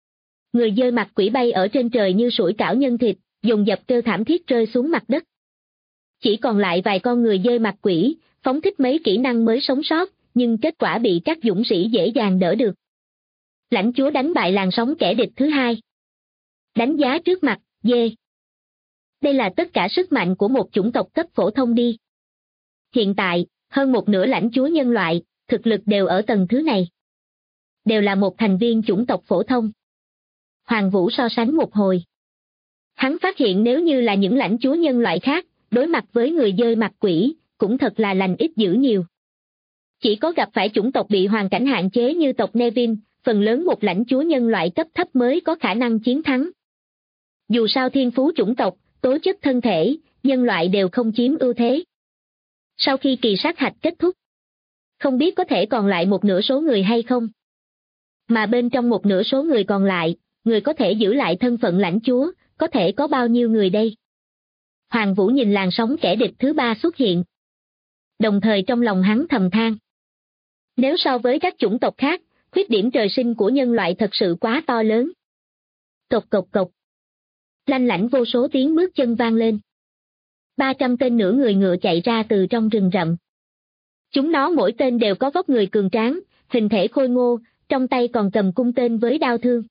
Người dơi mặt quỷ bay ở trên trời như sủi cảo nhân thịt, dồn dập kêu thảm thiết rơi xuống mặt đất. Chỉ còn lại vài con người dơi mặt quỷ, phóng thích mấy kỹ năng mới sống sót, nhưng kết quả bị các dũng sĩ dễ dàng đỡ được. Lãnh chúa đánh bại làn sóng kẻ địch thứ hai. Đánh giá trước mặt, dê. Đây là tất cả sức mạnh của một chủng tộc cấp phổ thông đi. Hiện tại, hơn một nửa lãnh chúa nhân loại, thực lực đều ở tầng thứ này. Đều là một thành viên chủng tộc phổ thông. Hoàng Vũ so sánh một hồi. Hắn phát hiện nếu như là những lãnh chúa nhân loại khác, đối mặt với người dơi mặt quỷ, cũng thật là lành ít dữ nhiều. Chỉ có gặp phải chủng tộc bị hoàn cảnh hạn chế như tộc Nevin, phần lớn một lãnh chúa nhân loại cấp thấp mới có khả năng chiến thắng. Dù sao thiên phú chủng tộc, tố chất thân thể, nhân loại đều không chiếm ưu thế. Sau khi kỳ sát hạch kết thúc, không biết có thể còn lại một nửa số người hay không. Mà bên trong một nửa số người còn lại, người có thể giữ lại thân phận lãnh chúa, có thể có bao nhiêu người đây? Hoàng Vũ nhìn làn sóng kẻ địch thứ ba xuất hiện. Đồng thời trong lòng hắn thầm than. Nếu so với các chủng tộc khác, khuyết điểm trời sinh của nhân loại thật sự quá to lớn. Cộc cộc cộc. Lanh lảnh vô số tiếng bước chân vang lên. 300 tên nửa người ngựa chạy ra từ trong rừng rậm. Chúng nó mỗi tên đều có vóc người cường tráng, hình thể khôi ngô, trong tay còn cầm cung tên với đao thương.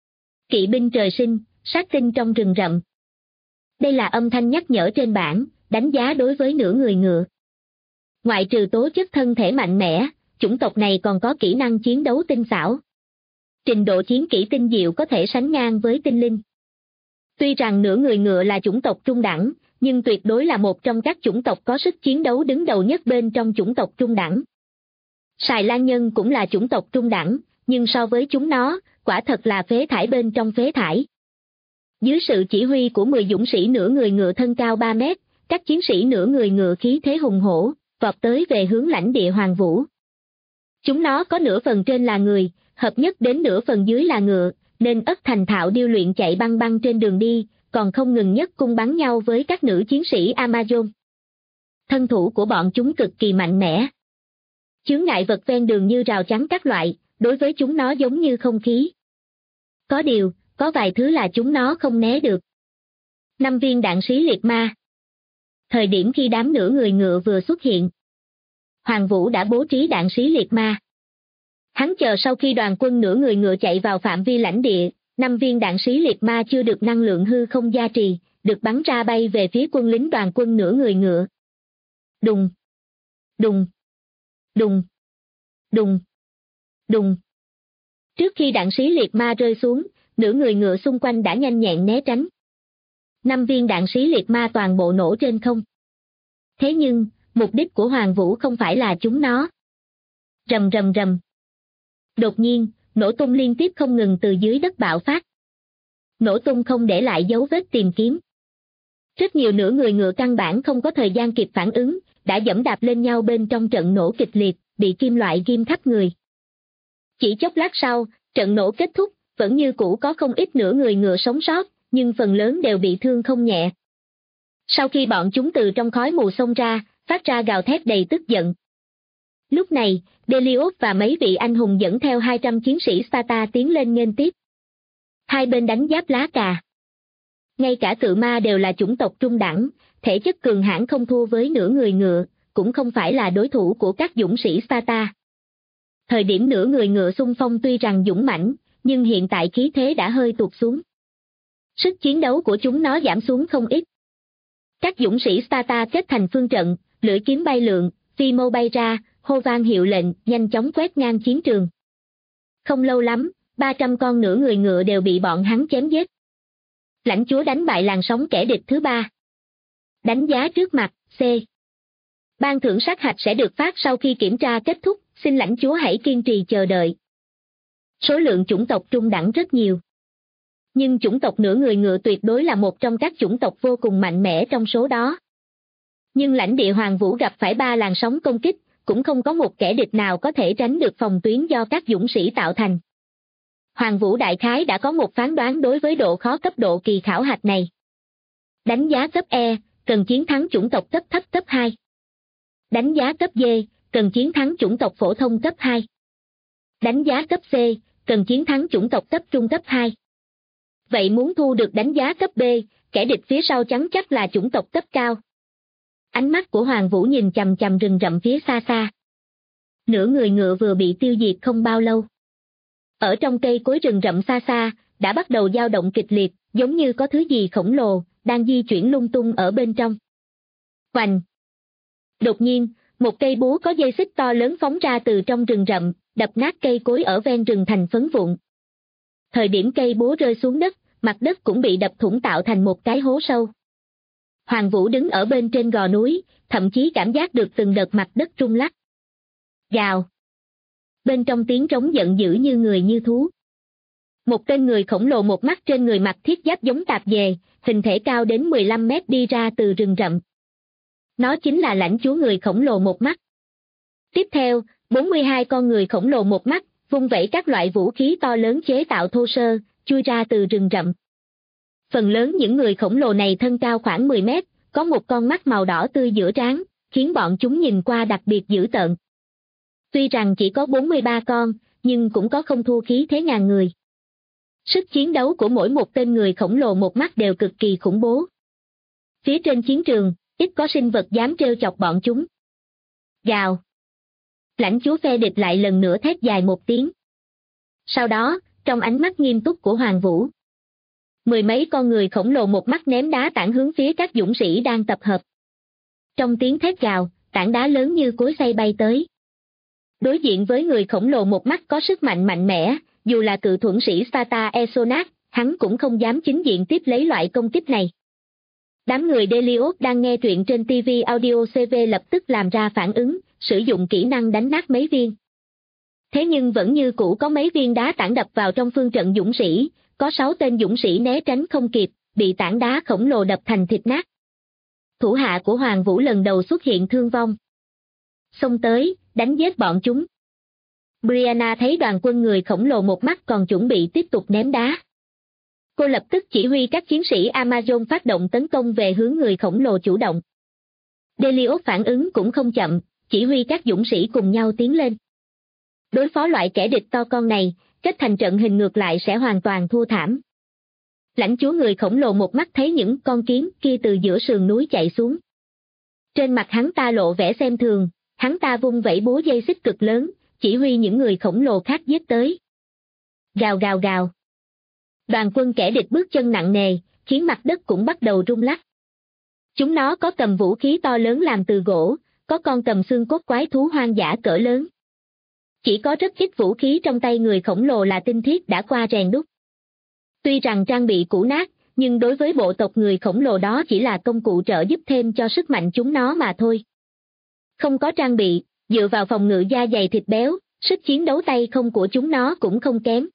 Kỵ binh trời sinh, sát tinh trong rừng rậm. Đây là âm thanh nhắc nhở trên bảng, đánh giá đối với nửa người ngựa. Ngoại trừ tố chất thân thể mạnh mẽ, chủng tộc này còn có kỹ năng chiến đấu tinh xảo. Trình độ chiến kỹ tinh diệu có thể sánh ngang với tinh linh. Tuy rằng nửa người ngựa là chủng tộc trung đẳng, nhưng tuyệt đối là một trong các chủng tộc có sức chiến đấu đứng đầu nhất bên trong chủng tộc trung đẳng. Sài Lan nhân cũng là chủng tộc trung đẳng, nhưng so với chúng nó, quả thật là phế thải bên trong phế thải. Dưới sự chỉ huy của 10 dũng sĩ nửa người ngựa thân cao 3 mét, các chiến sĩ nửa người ngựa khí thế hùng hổ, vọt tới về hướng lãnh địa Hoàng Vũ. Chúng nó có nửa phần trên là người, hợp nhất đến nửa phần dưới là ngựa, nên ất thành thạo điêu luyện chạy băng băng trên đường đi, còn không ngừng nhất cung bắn nhau với các nữ chiến sĩ Amazon. Thân thủ của bọn chúng cực kỳ mạnh mẽ. Chướng ngại vật ven đường như rào chắn các loại, đối với chúng nó giống như không khí. Có điều, có vài thứ là chúng nó không né được. 5 viên đạn xí liệt ma. Thời điểm khi đám nửa người ngựa vừa xuất hiện, Hoàng Vũ đã bố trí đạn xí liệt ma. Hắn chờ sau khi đoàn quân nửa người ngựa chạy vào phạm vi lãnh địa, 5 viên đạn xí liệt ma chưa được năng lượng hư không gia trì, được bắn ra bay về phía quân lính đoàn quân nửa người ngựa. Đùng, đùng, đùng, đùng, đùng. Trước khi đạn xí liệt ma rơi xuống, nửa người ngựa xung quanh đã nhanh nhẹn né tránh. 5 viên đạn xí liệt ma toàn bộ nổ trên không. Thế nhưng, mục đích của Hoàng Vũ không phải là chúng nó. Rầm rầm rầm. Đột nhiên, nổ tung liên tiếp không ngừng từ dưới đất bạo phát. Nổ tung không để lại dấu vết tìm kiếm. Rất nhiều nửa người ngựa căn bản không có thời gian kịp phản ứng, đã giẫm đạp lên nhau bên trong trận nổ kịch liệt, bị kim loại ghim khắp người. Chỉ chốc lát sau, trận nổ kết thúc, vẫn như cũ có không ít nửa người ngựa sống sót, nhưng phần lớn đều bị thương không nhẹ. Sau khi bọn chúng từ trong khói mù xông ra, phát ra gào thét đầy tức giận. Lúc này, Delios và mấy vị anh hùng dẫn theo 200 chiến sĩ Sparta tiến lên nghênh tiếp. Hai bên đánh giáp lá cà. Ngay cả cự ma đều là chủng tộc trung đẳng, thể chất cường hãn không thua với nửa người ngựa, cũng không phải là đối thủ của các dũng sĩ Sparta. Thời điểm nửa người ngựa xung phong tuy rằng dũng mãnh, nhưng hiện tại khí thế đã hơi tụt xuống. Sức chiến đấu của chúng nó giảm xuống không ít. Các dũng sĩ Sparta kết thành phương trận, lưỡi kiếm bay lượn, phi mâu bay ra, hô vang hiệu lệnh, nhanh chóng quét ngang chiến trường. Không lâu lắm, 300 con nửa người ngựa đều bị bọn hắn chém giết. Lãnh chúa đánh bại làn sóng kẻ địch thứ ba. Đánh giá trước mặt, C. Ban thưởng sát hạch sẽ được phát sau khi kiểm tra kết thúc, xin lãnh chúa hãy kiên trì chờ đợi. Số lượng chủng tộc trung đẳng rất nhiều. Nhưng chủng tộc nửa người ngựa tuyệt đối là một trong các chủng tộc vô cùng mạnh mẽ trong số đó. Nhưng lãnh địa Hoàng Vũ gặp phải 3 làn sóng công kích, cũng không có một kẻ địch nào có thể tránh được phòng tuyến do các dũng sĩ tạo thành. Hoàng Vũ đại khái đã có một phán đoán đối với độ khó cấp độ kỳ khảo hạch này. Đánh giá cấp E, cần chiến thắng chủng tộc cấp thấp cấp 2. Đánh giá cấp D, cần chiến thắng chủng tộc phổ thông cấp 2. Đánh giá cấp C, cần chiến thắng chủng tộc cấp trung cấp 2. Vậy muốn thu được đánh giá cấp B, kẻ địch phía sau chắn chắc là chủng tộc cấp cao. Ánh mắt của Hoàng Vũ nhìn chằm chằm rừng rậm phía xa xa. Nửa người ngựa vừa bị tiêu diệt không bao lâu. Ở trong cây cối rừng rậm xa xa, đã bắt đầu dao động kịch liệt, giống như có thứ gì khổng lồ, đang di chuyển lung tung ở bên trong. Hoành! Đột nhiên, một cây búa có dây xích to lớn phóng ra từ trong rừng rậm, đập nát cây cối ở ven rừng thành phấn vụn. Thời điểm cây búa rơi xuống đất, mặt đất cũng bị đập thủng tạo thành một cái hố sâu. Hoàng Vũ đứng ở bên trên gò núi, thậm chí cảm giác được từng đợt mặt đất rung lắc. Gào! Bên trong tiếng trống giận dữ như người như thú. Một tên người khổng lồ một mắt trên người mặc thiết giáp giống tạp dề, hình thể cao đến 15 mét đi ra từ rừng rậm. Nó chính là lãnh chúa người khổng lồ một mắt. Tiếp theo, 42 con người khổng lồ một mắt, vung vẩy các loại vũ khí to lớn chế tạo thô sơ, chui ra từ rừng rậm. Phần lớn những người khổng lồ này thân cao khoảng 10 mét, có một con mắt màu đỏ tươi giữa trán, khiến bọn chúng nhìn qua đặc biệt dữ tợn. Tuy rằng chỉ có 43 con, nhưng cũng có không thua khí thế ngàn người. Sức chiến đấu của mỗi một tên người khổng lồ một mắt đều cực kỳ khủng bố. Phía trên chiến trường, ít có sinh vật dám trêu chọc bọn chúng. Gào! Lãnh chúa phe địch lại lần nữa thét dài một tiếng. Sau đó, trong ánh mắt nghiêm túc của Hoàng Vũ, mười mấy con người khổng lồ một mắt ném đá tảng hướng phía các dũng sĩ đang tập hợp. Trong tiếng thét gào, tảng đá lớn như cối xay bay tới. Đối diện với người khổng lồ một mắt có sức mạnh mạnh mẽ, dù là cự thuẫn sĩ Sparta Esonax, hắn cũng không dám chính diện tiếp lấy loại công kích này. Đám người Delios đang nghe truyện trên TV Audio CV lập tức làm ra phản ứng, sử dụng kỹ năng đánh nát mấy viên. Thế nhưng vẫn như cũ có mấy viên đá tảng đập vào trong phương trận dũng sĩ, có 6 tên dũng sĩ né tránh không kịp, bị tảng đá khổng lồ đập thành thịt nát. Thủ hạ của Hoàng Vũ lần đầu xuất hiện thương vong. Xông tới, đánh giết bọn chúng. Brianna thấy đoàn quân người khổng lồ một mắt còn chuẩn bị tiếp tục ném đá. Cô lập tức chỉ huy các chiến sĩ Amazon phát động tấn công về hướng người khổng lồ chủ động. Delios phản ứng cũng không chậm, chỉ huy các dũng sĩ cùng nhau tiến lên. Đối phó loại kẻ địch to con này, kết thành trận hình ngược lại sẽ hoàn toàn thua thảm. Lãnh chúa người khổng lồ một mắt thấy những con kiến kia từ giữa sườn núi chạy xuống. Trên mặt hắn ta lộ vẻ xem thường, hắn ta vung vẩy búa dây xích cực lớn, chỉ huy những người khổng lồ khác giết tới. Gào gào gào. Đoàn quân kẻ địch bước chân nặng nề, khiến mặt đất cũng bắt đầu rung lắc. Chúng nó có cầm vũ khí to lớn làm từ gỗ, có con cầm xương cốt quái thú hoang dã cỡ lớn. Chỉ có rất ít vũ khí trong tay người khổng lồ là tinh thiết đã qua rèn đúc. Tuy rằng trang bị cũ nát, nhưng đối với bộ tộc người khổng lồ đó chỉ là công cụ trợ giúp thêm cho sức mạnh chúng nó mà thôi. Không có trang bị, dựa vào phòng ngự da dày thịt béo, sức chiến đấu tay không của chúng nó cũng không kém.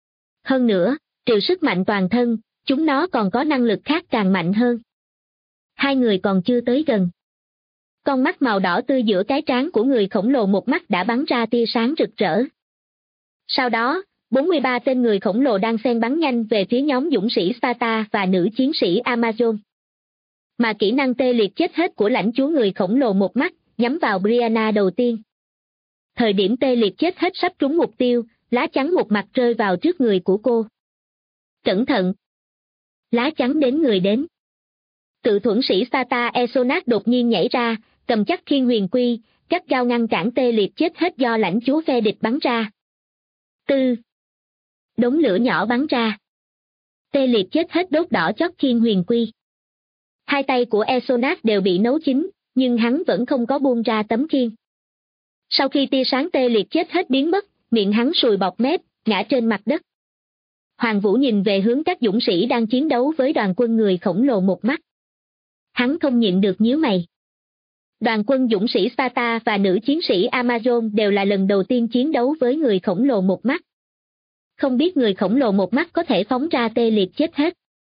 Hơn nữa, trừ sức mạnh toàn thân, chúng nó còn có năng lực khác càng mạnh hơn. Hai người còn chưa tới gần. Con mắt màu đỏ tươi giữa cái trán của người khổng lồ một mắt đã bắn ra tia sáng rực rỡ. Sau đó, 43 tên người khổng lồ đang xen bắn nhanh về phía nhóm dũng sĩ Sparta và nữ chiến sĩ Amazon. Mà kỹ năng tê liệt chết hết của lãnh chúa người khổng lồ một mắt, nhắm vào Brianna đầu tiên. Thời điểm tê liệt chết hết sắp trúng mục tiêu, lá chắn một mặt rơi vào trước người của cô. Cẩn thận! Lá chắn đến người đến. Tự thuẫn sĩ Sparta Esonax đột nhiên nhảy ra, cầm chắc khiên huyền quy, gắt gao ngăn cản tê liệt chết hết do lãnh chúa phe địch bắn ra. Tư! Đống lửa nhỏ bắn ra. Tê liệt chết hết đốt đỏ chót khiên huyền quy. Hai tay của Esonax đều bị nấu chín, nhưng hắn vẫn không có buông ra tấm khiên. Sau khi tia sáng tê liệt chết hết biến mất, miệng hắn sùi bọt mép, ngã trên mặt đất. Hoàng Vũ nhìn về hướng các dũng sĩ đang chiến đấu với đoàn quân người khổng lồ một mắt. Hắn không nhịn được nhíu mày. Đoàn quân dũng sĩ Sparta và nữ chiến sĩ Amazon đều là lần đầu tiên chiến đấu với người khổng lồ một mắt. Không biết người khổng lồ một mắt có thể phóng ra tê liệt chết hết.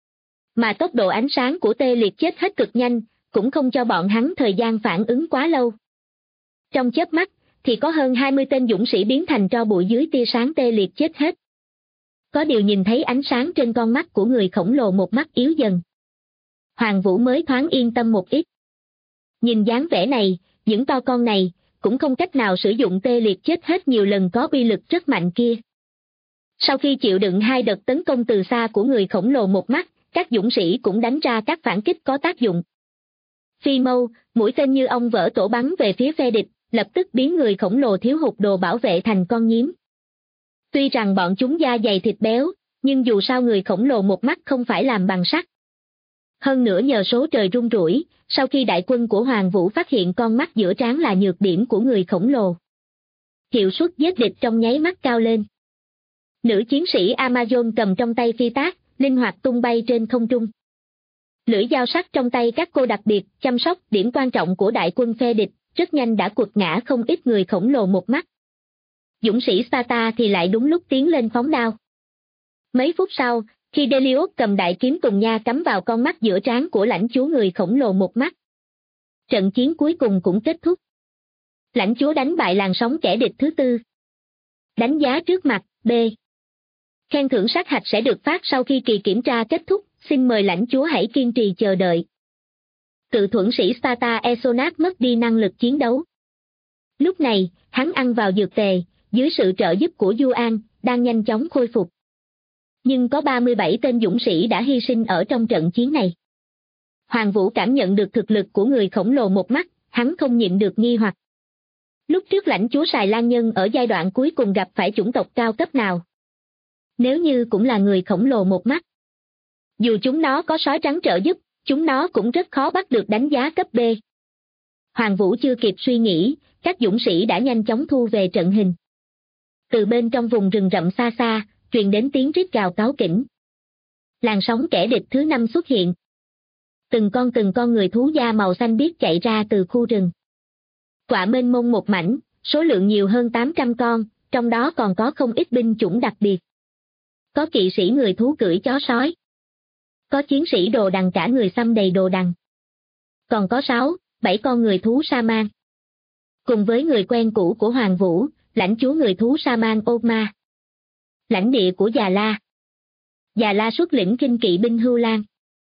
Mà tốc độ ánh sáng của tê liệt chết hết cực nhanh, cũng không cho bọn hắn thời gian phản ứng quá lâu. Trong chớp mắt, thì có hơn 20 tên dũng sĩ biến thành tro bụi dưới tia sáng tê liệt chết hết. Có điều nhìn thấy ánh sáng trên con mắt của người khổng lồ một mắt yếu dần. Hoàng Vũ mới thoáng yên tâm một ít. Nhìn dáng vẻ này, những to con này, cũng không cách nào sử dụng tê liệt chết hết nhiều lần có uy lực rất mạnh kia. Sau khi chịu đựng 2 đợt tấn công từ xa của người khổng lồ một mắt, các dũng sĩ cũng đánh ra các phản kích có tác dụng. Phi mâu, mũi tên như ong vỡ tổ bắn về phía phe địch, lập tức biến người khổng lồ thiếu hụt đồ bảo vệ thành con nhím. Tuy rằng bọn chúng da dày thịt béo, nhưng dù sao người khổng lồ một mắt không phải làm bằng sắt. Hơn nữa nhờ số trời rung rủi, sau khi đại quân của Hoàng Vũ phát hiện con mắt giữa trán là nhược điểm của người khổng lồ, hiệu suất giết địch trong nháy mắt cao lên. Nữ chiến sĩ Amazon cầm trong tay phi tác, linh hoạt tung bay trên không trung. Lưỡi dao sắc trong tay các cô đặc biệt chăm sóc điểm quan trọng của đại quân phe địch, rất nhanh đã quật ngã không ít người khổng lồ một mắt. Dũng sĩ Sparta thì lại đúng lúc tiến lên phóng đao. Mấy phút sau, khi Delius cầm đại kiếm cùng nha cắm vào con mắt giữa trán của lãnh chúa người khổng lồ một mắt, trận chiến cuối cùng cũng kết thúc. Lãnh chúa đánh bại làn sóng kẻ địch thứ 4. Đánh giá trước mặt, B. Khen thưởng sát hạch sẽ được phát sau khi kỳ kiểm tra kết thúc, xin mời lãnh chúa hãy kiên trì chờ đợi. Cự thuẫn sĩ Sparta Esonas mất đi năng lực chiến đấu. Lúc này, hắn ăn vào dược tề, dưới sự trợ giúp của Yuan, đang nhanh chóng khôi phục. Nhưng có 37 tên dũng sĩ đã hy sinh ở trong trận chiến này. Hoàng Vũ cảm nhận được thực lực của người khổng lồ một mắt, hắn không nhịn được nghi hoặc. Lúc trước lãnh chúa Sài Lan Nhân ở giai đoạn cuối cùng gặp phải chủng tộc cao cấp nào? Nếu như cũng là người khổng lồ một mắt, dù chúng nó có sói trắng trợ giúp, chúng nó cũng rất khó bắt được đánh giá cấp B. Hoàng Vũ chưa kịp suy nghĩ, các dũng sĩ đã nhanh chóng thu về trận hình. Từ bên trong vùng rừng rậm xa xa, truyền đến tiếng rít gào cáu kỉnh. Làn sóng kẻ địch thứ 5 xuất hiện. Từng con người thú da màu xanh biếc chạy ra từ khu rừng. Quạ mênh mông một mảnh, số lượng nhiều hơn 800 con, trong đó còn có không ít binh chủng đặc biệt. Có kỵ sĩ người thú cưỡi chó sói. Có chiến sĩ đồ đằng cả người xăm đầy đồ đằng. Còn có 6-7 con người thú sa man. Cùng với người quen cũ của Hoàng Vũ, lãnh chúa người thú sa man Oma. Lãnh địa của Già La. Già La xuất lĩnh kinh kỵ binh Hưu Lan.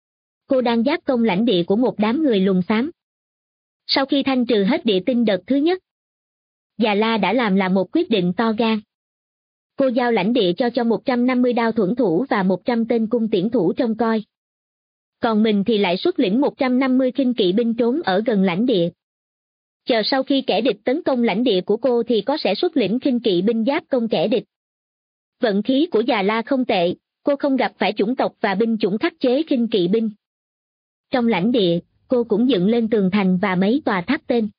Cô đang giáp công lãnh địa của một đám người lùn xám. Sau khi thanh trừ hết địa tinh đợt thứ nhất, Già La đã làm là một quyết định to gan. Cô giao lãnh địa cho 150 đao thuẫn thủ và 100 tên cung tiễn thủ trông coi. Còn mình thì lại xuất lĩnh 150 kinh kỵ binh trốn ở gần lãnh địa. Chờ sau khi kẻ địch tấn công lãnh địa của cô thì có sẽ xuất lĩnh kinh kỵ binh giáp công kẻ địch. Vận khí của Già La không tệ, cô không gặp phải chủng tộc và binh chủng khắc chế kinh kỵ binh. Trong lãnh địa, cô cũng dựng lên tường thành và mấy tòa tháp tên.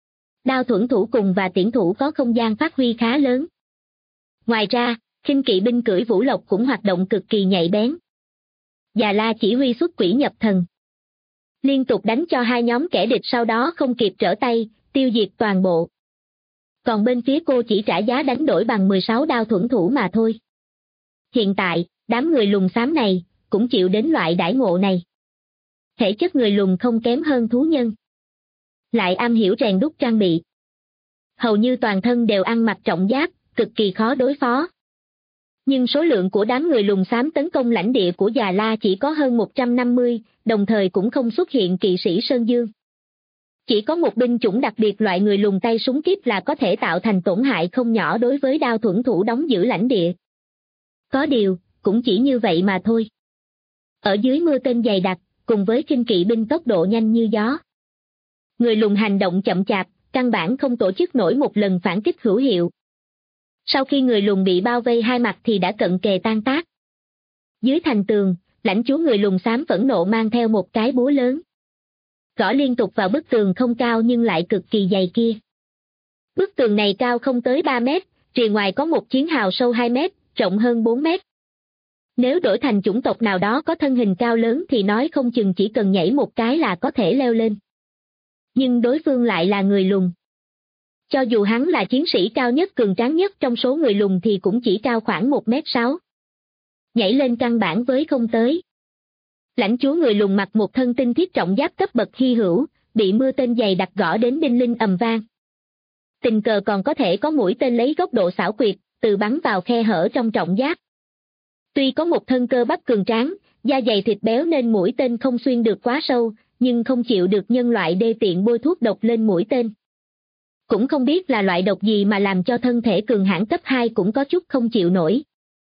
Đao thuẫn thủ cùng và tiễn thủ có không gian phát huy khá lớn. Ngoài ra, kinh kỵ binh cưỡi vũ lộc cũng hoạt động cực kỳ nhạy bén. Già La chỉ huy xuất quỷ nhập thần, liên tục đánh cho 2 nhóm kẻ địch, sau đó không kịp trở tay, tiêu diệt toàn bộ. Còn bên phía cô chỉ trả giá đánh đổi bằng 16 đao thuẫn thủ mà thôi. Hiện tại, đám người lùn xám này cũng chịu đến loại đãi ngộ này. Thể chất người lùn không kém hơn thú nhân, lại am hiểu rèn đúc trang bị. Hầu như toàn thân đều ăn mặc trọng giáp, cực kỳ khó đối phó. Nhưng số lượng của đám người lùn xám tấn công lãnh địa của Già La chỉ có hơn 150, đồng thời cũng không xuất hiện kỵ sĩ Sơn Dương. Chỉ có một binh chủng đặc biệt loại người lùn tay súng kíp là có thể tạo thành tổn hại không nhỏ đối với đao thuẫn thủ đóng giữ lãnh địa. Có điều, cũng chỉ như vậy mà thôi. Ở dưới mưa tên dày đặc, cùng với kinh kỵ binh tốc độ nhanh như gió, người lùn hành động chậm chạp, căn bản không tổ chức nổi một lần phản kích hữu hiệu. Sau khi người lùn bị bao vây hai mặt thì đã cận kề tan tác. Dưới thành tường, lãnh chúa người lùn xám phẫn nộ mang theo một cái búa lớn, gõ liên tục vào bức tường không cao nhưng lại cực kỳ dày kia. Bức tường này cao không tới 3 mét, rìa ngoài có một chiến hào sâu 2 mét, rộng hơn 4 mét. Nếu đổi thành chủng tộc nào đó có thân hình cao lớn thì nói không chừng chỉ cần nhảy một cái là có thể leo lên. Nhưng đối phương lại là người lùn. Cho dù hắn là chiến sĩ cao nhất cường tráng nhất trong số người lùn thì cũng chỉ cao khoảng 1m6. Nhảy lên căn bản với không tới. Lãnh chúa người lùn mặc một thân tinh thiết trọng giáp cấp bậc hy hữu, bị mưa tên dày đặc gõ đến đinh linh ầm vang. Tình cờ còn có thể có mũi tên lấy góc độ xảo quyệt, từ bắn vào khe hở trong trọng giáp. Tuy có một thân cơ bắp cường tráng, da dày thịt béo nên mũi tên không xuyên được quá sâu, nhưng không chịu được nhân loại đê tiện bôi thuốc độc lên mũi tên. Cũng không biết là loại độc gì mà làm cho thân thể cường hãn cấp 2 cũng có chút không chịu nổi.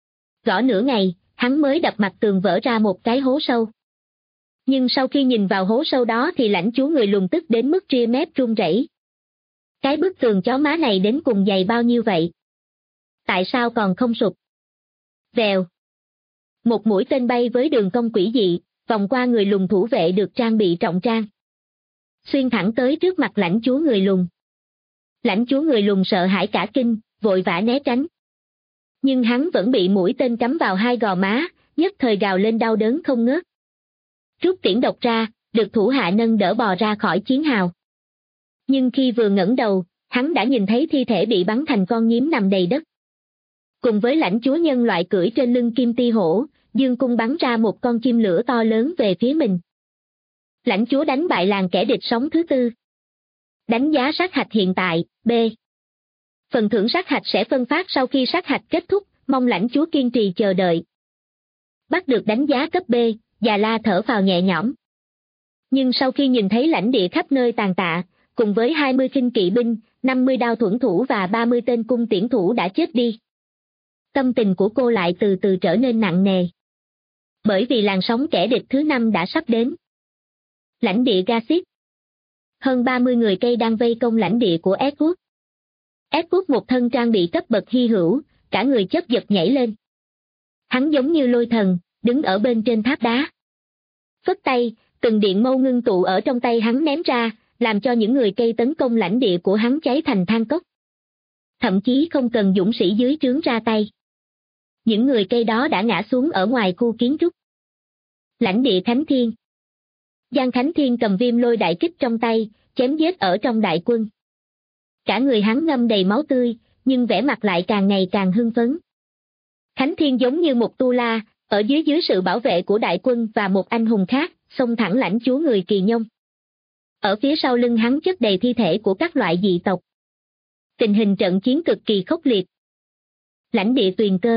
Gõ nửa ngày, hắn mới đập mặt tường vỡ ra một cái hố sâu. Nhưng sau khi nhìn vào hố sâu đó thì lãnh chúa người lùn tức đến mức ria mép run rẩy. Cái bức tường chó má này đến cùng dày bao nhiêu vậy? Tại sao còn không sụp? Vèo. Một mũi tên bay với đường cong quỷ dị, vòng qua người lùn thủ vệ được trang bị trọng trang. Xuyên thẳng tới trước mặt lãnh chúa người lùn. Lãnh chúa người lùn sợ hãi cả kinh, vội vã né tránh. Nhưng hắn vẫn bị mũi tên cắm vào hai gò má, nhất thời gào lên đau đớn không ngớt. Rút tiễn độc ra, được thủ hạ nâng đỡ bò ra khỏi chiến hào. Nhưng khi vừa ngẩng đầu, hắn đã nhìn thấy thi thể bị bắn thành con nhím nằm đầy đất. Cùng với lãnh chúa nhân loại cưỡi trên lưng kim ti hổ, dương cung bắn ra một con chim lửa to lớn về phía mình. Lãnh chúa đánh bại làng kẻ địch sống thứ tư. Đánh giá sát hạch hiện tại, B. Phần thưởng sát hạch sẽ phân phát sau khi sát hạch kết thúc, mong lãnh chúa kiên trì chờ đợi. Bắt được đánh giá cấp B, Già La thở phào nhẹ nhõm. Nhưng sau khi nhìn thấy lãnh địa khắp nơi tàn tạ, cùng với 20 khinh kỵ binh, 50 đao thuẫn thủ và 30 tên cung tiễn thủ đã chết đi, tâm tình của cô lại từ từ trở nên nặng nề. Bởi vì làn sóng kẻ địch thứ 5 đã sắp đến. Lãnh địa Gasit. Hơn 30 người cây đang vây công lãnh địa của Edward. Edward một thân trang bị cấp bậc hy hữu, cả người chớp giật nhảy lên. Hắn giống như lôi thần, đứng ở bên trên tháp đá. Phất tay, từng điện mâu ngưng tụ ở trong tay hắn ném ra, làm cho những người cây tấn công lãnh địa của hắn cháy thành than cốc. Thậm chí không cần dũng sĩ dưới trướng ra tay. Những người cây đó đã ngã xuống ở ngoài khu kiến trúc. Lãnh địa Khánh Thiên. Giang Khánh Thiên cầm viêm lôi đại kích trong tay, chém giết ở trong đại quân. Cả người hắn ngâm đầy máu tươi, nhưng vẻ mặt lại càng ngày càng hưng phấn. Khánh Thiên giống như một tu la, ở dưới sự bảo vệ của đại quân và một anh hùng khác, xông thẳng lãnh chúa người Kỳ Nhông. Ở phía sau lưng hắn chất đầy thi thể của các loại dị tộc. Tình hình trận chiến cực kỳ khốc liệt. Lãnh địa Tuyền Cơ.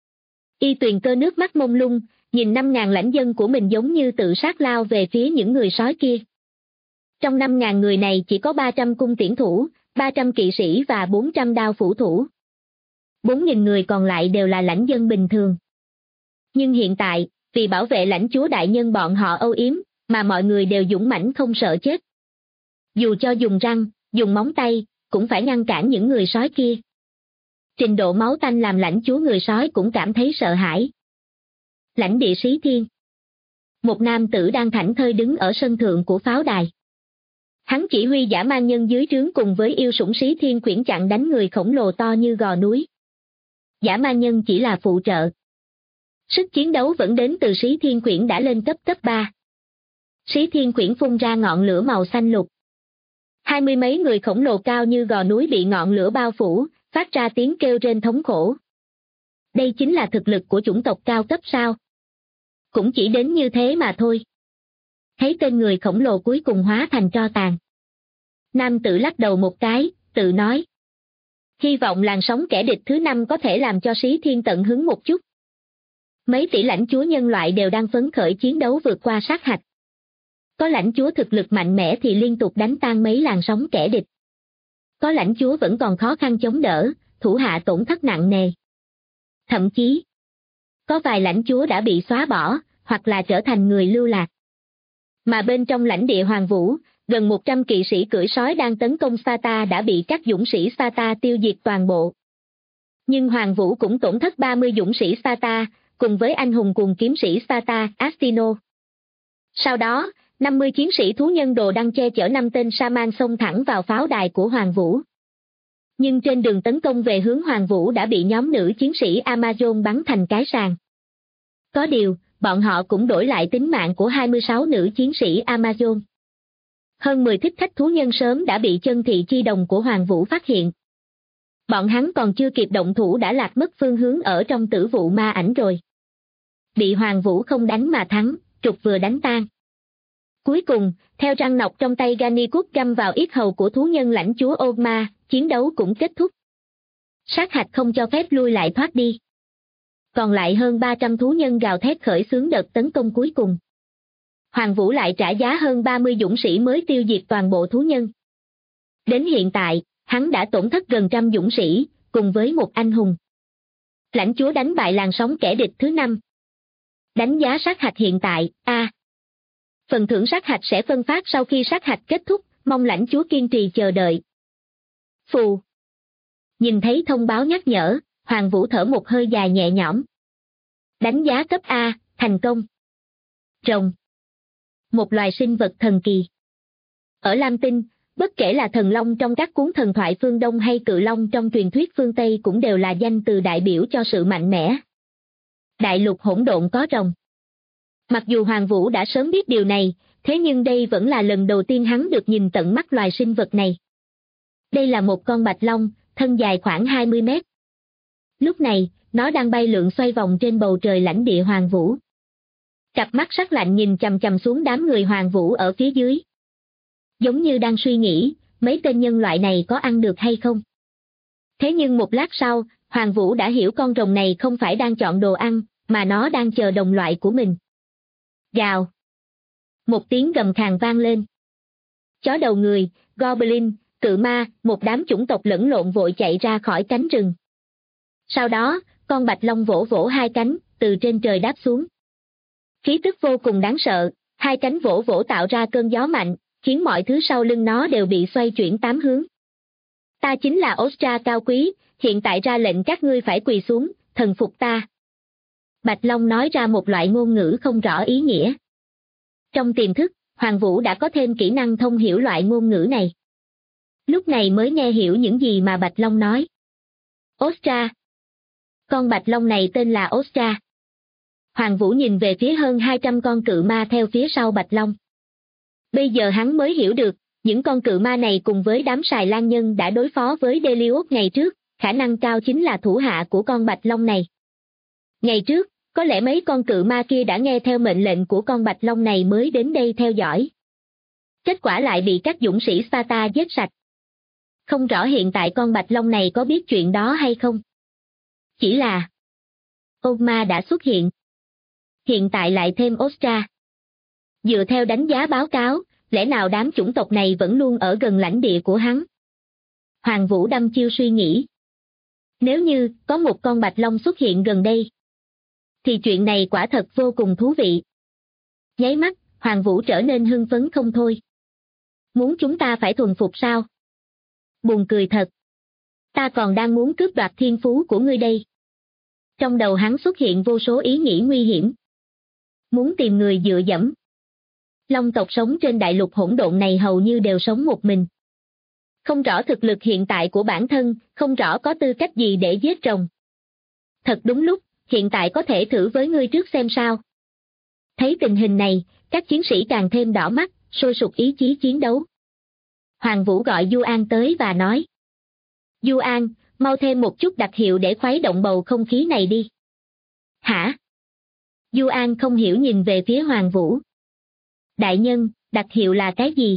Y Tuyền Cơ nước mắt mông lung, nhìn 5.000 lãnh dân của mình giống như tự sát lao về phía những người sói kia. Trong 5.000 người này chỉ có 300 cung tiễn thủ, 300 kỵ sĩ và 400 đao phủ thủ. 4.000 người còn lại đều là lãnh dân bình thường. Nhưng hiện tại, vì bảo vệ lãnh chúa đại nhân bọn họ âu yếm, mà mọi người đều dũng mãnh không sợ chết. Dù cho dùng răng, dùng móng tay, cũng phải ngăn cản những người sói kia. Trình độ máu tanh làm lãnh chúa người sói cũng cảm thấy sợ hãi. Lãnh địa Xí Thiên. Một nam tử đang thảnh thơi đứng ở sân thượng của pháo đài. Hắn chỉ huy dã man nhân dưới trướng cùng với yêu sủng Xí Thiên Quyển chặn đánh người khổng lồ to như gò núi. Dã man nhân chỉ là phụ trợ. Sức chiến đấu vẫn đến từ Xí Thiên Quyển đã lên cấp 3. Xí Thiên Quyển phun ra ngọn lửa màu xanh lục. 20 mấy người khổng lồ cao như gò núi bị ngọn lửa bao phủ, phát ra tiếng kêu rên thống khổ. Đây chính là thực lực của chủng tộc cao cấp sao? Cũng chỉ đến như thế mà thôi. Thấy tên người khổng lồ cuối cùng hóa thành tro tàn. Nam tử lắc đầu một cái, tự nói. Hy vọng làn sóng kẻ địch thứ 5 có thể làm cho Xí Thiên tận hứng một chút. Mấy tỷ lãnh chúa nhân loại đều đang phấn khởi chiến đấu vượt qua sát hạch. Có lãnh chúa thực lực mạnh mẽ thì liên tục đánh tan mấy làn sóng kẻ địch. Có lãnh chúa vẫn còn khó khăn chống đỡ, thủ hạ tổn thất nặng nề. Thậm chí, có vài lãnh chúa đã bị xóa bỏ, hoặc là trở thành người lưu lạc. Mà bên trong lãnh địa Hoàng Vũ, gần 100 kỵ sĩ cưỡi sói đang tấn công Sparta đã bị các dũng sĩ Sparta tiêu diệt toàn bộ. Nhưng Hoàng Vũ cũng tổn thất 30 dũng sĩ Sparta, cùng với anh hùng cuồng kiếm sĩ Sparta, Astino. Sau đó, 50 chiến sĩ thú nhân đồ đăng che chở 5 tên Sa-man xông thẳng vào pháo đài của Hoàng Vũ. Nhưng trên đường tấn công về hướng Hoàng Vũ đã bị nhóm nữ chiến sĩ Amazon bắn thành cái sàng. Có điều, bọn họ cũng đổi lại tính mạng của 26 nữ chiến sĩ Amazon. Hơn 10 thích khách thú nhân sớm đã bị chân thị chi đồng của Hoàng Vũ phát hiện. Bọn hắn còn chưa kịp động thủ đã lạc mất phương hướng ở trong tử vụ ma ảnh rồi. Bị Hoàng Vũ không đánh mà thắng, trục vừa đánh tan. Cuối cùng, theo răng nọc trong tay Gannicus găm vào yết hầu của thú nhân lãnh chúa Ogma, chiến đấu cũng kết thúc. Sát hạch không cho phép lui lại thoát đi. Còn lại hơn 300 thú nhân gào thét khởi xướng đợt tấn công cuối cùng. Hoàng Vũ lại trả giá hơn 30 dũng sĩ mới tiêu diệt toàn bộ thú nhân. Đến hiện tại, hắn đã tổn thất gần trăm dũng sĩ, cùng với một anh hùng. Lãnh chúa đánh bại làn sóng kẻ địch thứ 5. Đánh giá sát hạch hiện tại, A. Phần thưởng sát hạch sẽ phân phát sau khi sát hạch kết thúc, mong lãnh chúa kiên trì chờ đợi. Phù. Nhìn thấy thông báo nhắc nhở, Hoàng Vũ thở một hơi dài nhẹ nhõm. Đánh giá cấp A, thành công. Rồng. Một loài sinh vật thần kỳ. Ở Lam Tinh, bất kể là thần long trong các cuốn thần thoại phương Đông hay cự long trong truyền thuyết phương Tây cũng đều là danh từ đại biểu cho sự mạnh mẽ. Đại lục hỗn độn có rồng. Mặc dù Hoàng Vũ đã sớm biết điều này, thế nhưng đây vẫn là lần đầu tiên hắn được nhìn tận mắt loài sinh vật này. Đây là một con bạch long, thân dài khoảng 20 mét. Lúc này, nó đang bay lượn xoay vòng trên bầu trời lãnh địa Hoàng Vũ. Cặp mắt sắc lạnh nhìn chằm chằm xuống đám người Hoàng Vũ ở phía dưới. Giống như đang suy nghĩ, mấy tên nhân loại này có ăn được hay không. Thế nhưng một lát sau, Hoàng Vũ đã hiểu con rồng này không phải đang chọn đồ ăn, mà nó đang chờ đồng loại của mình. Gào. Một tiếng gầm khàn vang lên. Chó đầu người, goblin, cự ma, một đám chủng tộc lẫn lộn vội chạy ra khỏi cánh rừng. Sau đó, con bạch long vỗ vỗ hai cánh, từ trên trời đáp xuống. Khí tức vô cùng đáng sợ, hai cánh vỗ vỗ tạo ra cơn gió mạnh, khiến mọi thứ sau lưng nó đều bị xoay chuyển 8 hướng. Ta chính là Ostra cao quý, hiện tại ra lệnh các ngươi phải quỳ xuống, thần phục ta. Bạch Long nói ra một loại ngôn ngữ không rõ ý nghĩa. Trong tiềm thức, Hoàng Vũ đã có thêm kỹ năng thông hiểu loại ngôn ngữ này. Lúc này mới nghe hiểu những gì mà Bạch Long nói. Ostra. Con Bạch Long này tên là Ostra. Hoàng Vũ nhìn về phía hơn 200 con cự ma theo phía sau Bạch Long. Bây giờ hắn mới hiểu được, những con cự ma này cùng với đám sài lan nhân đã đối phó với Delios ngày trước, khả năng cao chính là thủ hạ của con Bạch Long này. Ngày trước, có lẽ mấy con cự ma kia đã nghe theo mệnh lệnh của con Bạch Long này mới đến đây theo dõi. Kết quả lại bị các dũng sĩ Sparta giết sạch. Không rõ hiện tại con Bạch Long này có biết chuyện đó hay không. Chỉ là Oma đã xuất hiện. Hiện tại lại thêm Ostra. Dựa theo đánh giá báo cáo, lẽ nào đám chủng tộc này vẫn luôn ở gần lãnh địa của hắn? Hoàng Vũ đăm chiêu suy nghĩ. Nếu như có một con bạch long xuất hiện gần đây, thì chuyện này quả thật vô cùng thú vị. Nháy mắt, Hoàng Vũ trở nên hưng phấn không thôi. Muốn chúng ta phải thuần phục sao? Buồn cười thật. Ta còn đang muốn cướp đoạt thiên phú của ngươi đây. Trong đầu hắn xuất hiện vô số ý nghĩ nguy hiểm. Muốn tìm người dựa dẫm. Long tộc sống trên đại lục hỗn độn này hầu như đều sống một mình. Không rõ thực lực hiện tại của bản thân, không rõ có tư cách gì để giết rồng. Thật đúng lúc, hiện tại có thể thử với ngươi trước xem sao. Thấy tình hình này, các chiến sĩ càng thêm đỏ mắt, sôi sục ý chí chiến đấu. Hoàng Vũ gọi Du An tới và nói. Du An, mau thêm một chút đặc hiệu để khuấy động bầu không khí này đi. Hả? Du An không hiểu nhìn về phía Hoàng Vũ. Đại nhân, đặc hiệu là cái gì?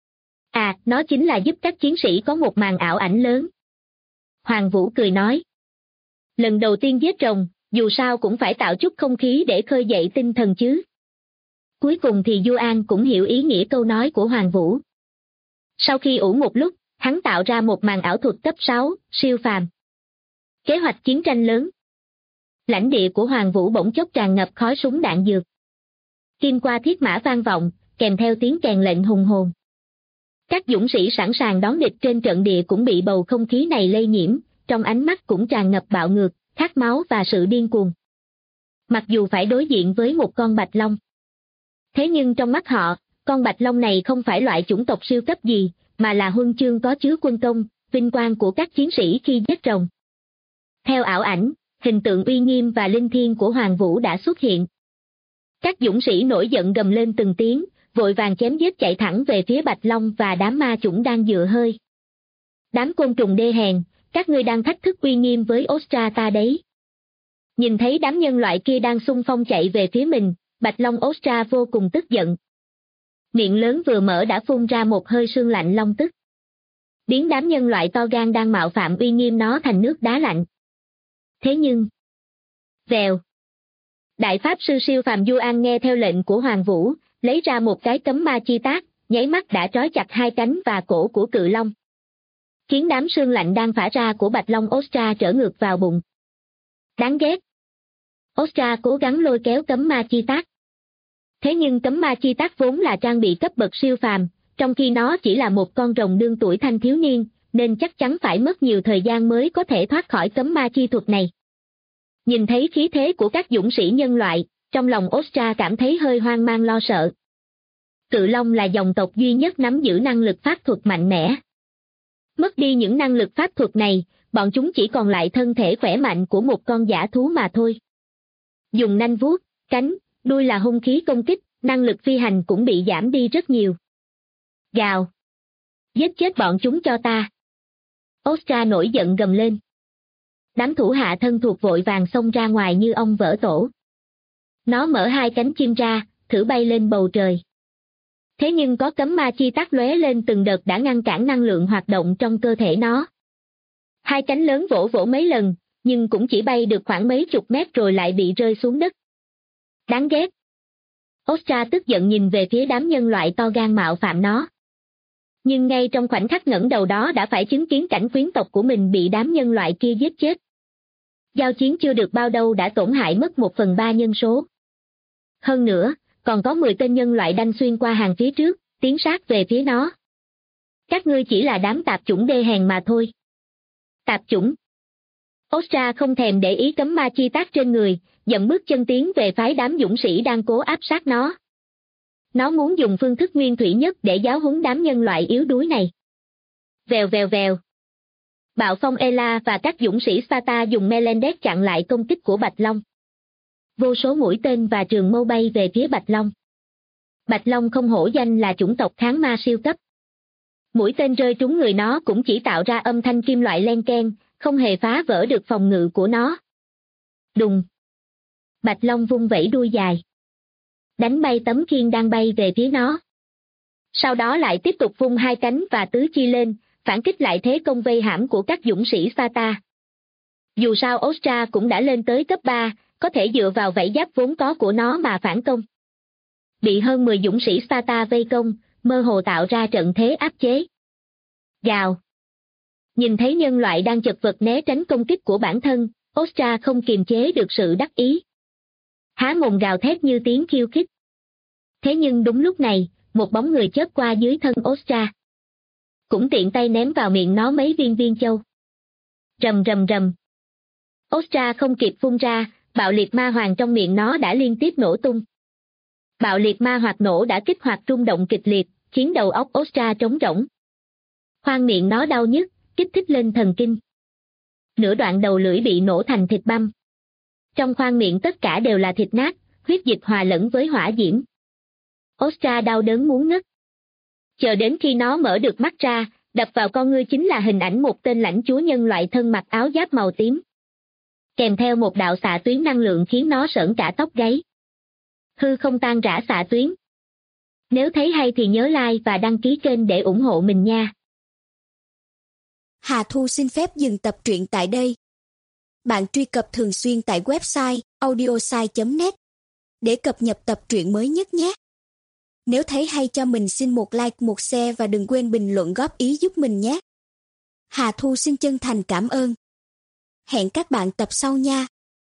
À, nó chính là giúp các chiến sĩ có một màn ảo ảnh lớn. Hoàng Vũ cười nói. Lần đầu tiên giết rồng, dù sao cũng phải tạo chút không khí để khơi dậy tinh thần chứ. Cuối cùng thì Du An cũng hiểu ý nghĩa câu nói của Hoàng Vũ. Sau khi ủ một lúc, hắn tạo ra một màn ảo thuật cấp 6, siêu phàm. Kế hoạch chiến tranh lớn. Lãnh địa của Hoàng Vũ bỗng chốc tràn ngập khói súng đạn dược. Kim qua thiết mã vang vọng, kèm theo tiếng kèn lệnh hùng hồn. Các dũng sĩ sẵn sàng đón địch trên trận địa cũng bị bầu không khí này lây nhiễm, trong ánh mắt cũng tràn ngập bạo ngược, khát máu và sự điên cuồng. Mặc dù phải đối diện với một con bạch long. Thế nhưng trong mắt họ, con bạch long này không phải loại chủng tộc siêu cấp gì, mà là huân chương có chứa quân công, vinh quang của các chiến sĩ khi giết rồng. Theo ảo ảnh, hình tượng uy nghiêm và linh thiêng của Hoàng Vũ đã xuất hiện. Các dũng sĩ nổi giận gầm lên từng tiếng, vội vàng chém giết chạy thẳng về phía Bạch Long và đám ma chủng đang dựa hơi. Đám côn trùng đê hèn, các ngươi đang thách thức uy nghiêm với Ostra ta đấy. Nhìn thấy đám nhân loại kia đang xung phong chạy về phía mình, Bạch Long Ostra vô cùng tức giận. Miệng lớn vừa mở đã phun ra một hơi sương lạnh long tức. Biến đám nhân loại to gan đang mạo phạm uy nghiêm nó thành nước đá lạnh. Thế nhưng... Vèo. Đại pháp sư siêu phàm Du An nghe theo lệnh của Hoàng Vũ, lấy ra một cái cấm ma chi tác, nháy mắt đã trói chặt hai cánh và cổ của cự long. Khiến đám sương lạnh đang phả ra của Bạch Long Ostra trở ngược vào bụng. Đáng ghét. Ostra cố gắng lôi kéo cấm ma chi tác. Thế nhưng cấm ma chi tác vốn là trang bị cấp bậc siêu phàm, trong khi nó chỉ là một con rồng đương tuổi thanh thiếu niên, nên chắc chắn phải mất nhiều thời gian mới có thể thoát khỏi cấm ma chi thuật này. Nhìn thấy khí thế của các dũng sĩ nhân loại, trong lòng Ostra cảm thấy hơi hoang mang lo sợ. Cự Long là dòng tộc duy nhất nắm giữ năng lực pháp thuật mạnh mẽ. Mất đi những năng lực pháp thuật này, bọn chúng chỉ còn lại thân thể khỏe mạnh của một con dã thú mà thôi. Dùng nanh vuốt, cánh, đuôi là hung khí công kích, năng lực phi hành cũng bị giảm đi rất nhiều. Gào! Giết chết bọn chúng cho ta! Ostra nổi giận gầm lên. Đám thủ hạ thân thuộc vội vàng xông ra ngoài như ong vỡ tổ. Nó mở hai cánh chim ra, thử bay lên bầu trời. Thế nhưng có cấm ma chi tác lóe lên từng đợt đã ngăn cản năng lượng hoạt động trong cơ thể nó. Hai cánh lớn vỗ vỗ mấy lần, nhưng cũng chỉ bay được khoảng mấy chục mét rồi lại bị rơi xuống đất. Đáng ghét. Ostra tức giận nhìn về phía đám nhân loại to gan mạo phạm nó. Nhưng ngay trong khoảnh khắc ngẩng đầu đó đã phải chứng kiến cảnh quyến tộc của mình bị đám nhân loại kia giết chết. Giao chiến chưa được bao đâu đã tổn hại mất 1/3 nhân số. Hơn nữa, còn có 10 tên nhân loại đanh xuyên qua hàng phía trước, tiến sát về phía nó. Các ngươi chỉ là đám tạp chủng đê hèn mà thôi. Tạp chủng. Ostra không thèm để ý cấm ma chi tác trên người, dậm bước chân tiến về phái đám dũng sĩ đang cố áp sát nó. Nó muốn dùng phương thức nguyên thủy nhất để giáo huấn đám nhân loại yếu đuối này. Vèo vèo vèo. Bạo phong Ela và các dũng sĩ Sparta dùng Melendez chặn lại công kích của Bạch Long. Vô số mũi tên và trường mâu bay về phía Bạch Long. Bạch Long không hổ danh là chủng tộc kháng ma siêu cấp. Mũi tên rơi trúng người nó cũng chỉ tạo ra âm thanh kim loại len keng, không hề phá vỡ được phòng ngự của nó. Đùng. Bạch Long vung vẩy đuôi dài. Đánh bay tấm khiên đang bay về phía nó. Sau đó lại tiếp tục vung hai cánh và tứ chi lên, phản kích lại thế công vây hãm của các dũng sĩ Sparta. Dù sao Ostra cũng đã lên tới cấp 3, có thể dựa vào vảy giáp vốn có của nó mà phản công. Bị hơn 10 dũng sĩ Sparta vây công, mơ hồ tạo ra trận thế áp chế. Gào! Nhìn thấy nhân loại đang chật vật né tránh công kích của bản thân, Ostra không kiềm chế được sự đắc ý. Há mồm gào thét như tiếng khiêu khích. Thế nhưng đúng lúc này, một bóng người chớp qua dưới thân Ostra. Cũng tiện tay ném vào miệng nó mấy viên châu. Rầm rầm rầm. Ostra không kịp phun ra, bạo liệt ma hoàng trong miệng nó đã liên tiếp nổ tung. Bạo liệt ma hoạt nổ đã kích hoạt rung động kịch liệt, khiến đầu óc Ostra trống rỗng. Khoang miệng nó đau nhức, kích thích lên thần kinh. Nửa đoạn đầu lưỡi bị nổ thành thịt băm. Trong khoang miệng tất cả đều là thịt nát, huyết dịch hòa lẫn với hỏa diễm. Ostra đau đớn muốn ngất. Chờ đến khi nó mở được mắt ra, đập vào con ngươi chính là hình ảnh một tên lãnh chúa nhân loại thân mặc áo giáp màu tím. Kèm theo một đạo xạ tuyến năng lượng khiến nó sởn cả tóc gáy. Hư không tan rã xạ tuyến. Nếu thấy hay thì nhớ like và đăng ký kênh để ủng hộ mình nha. Hà Thu xin phép dừng tập truyện tại đây. Bạn truy cập thường xuyên tại website audiosai.net để cập nhật tập truyện mới nhất nhé. Nếu thấy hay cho mình xin một like, một share và đừng quên bình luận góp ý giúp mình nhé. Hà Thu xin chân thành cảm ơn. Hẹn các bạn tập sau nha.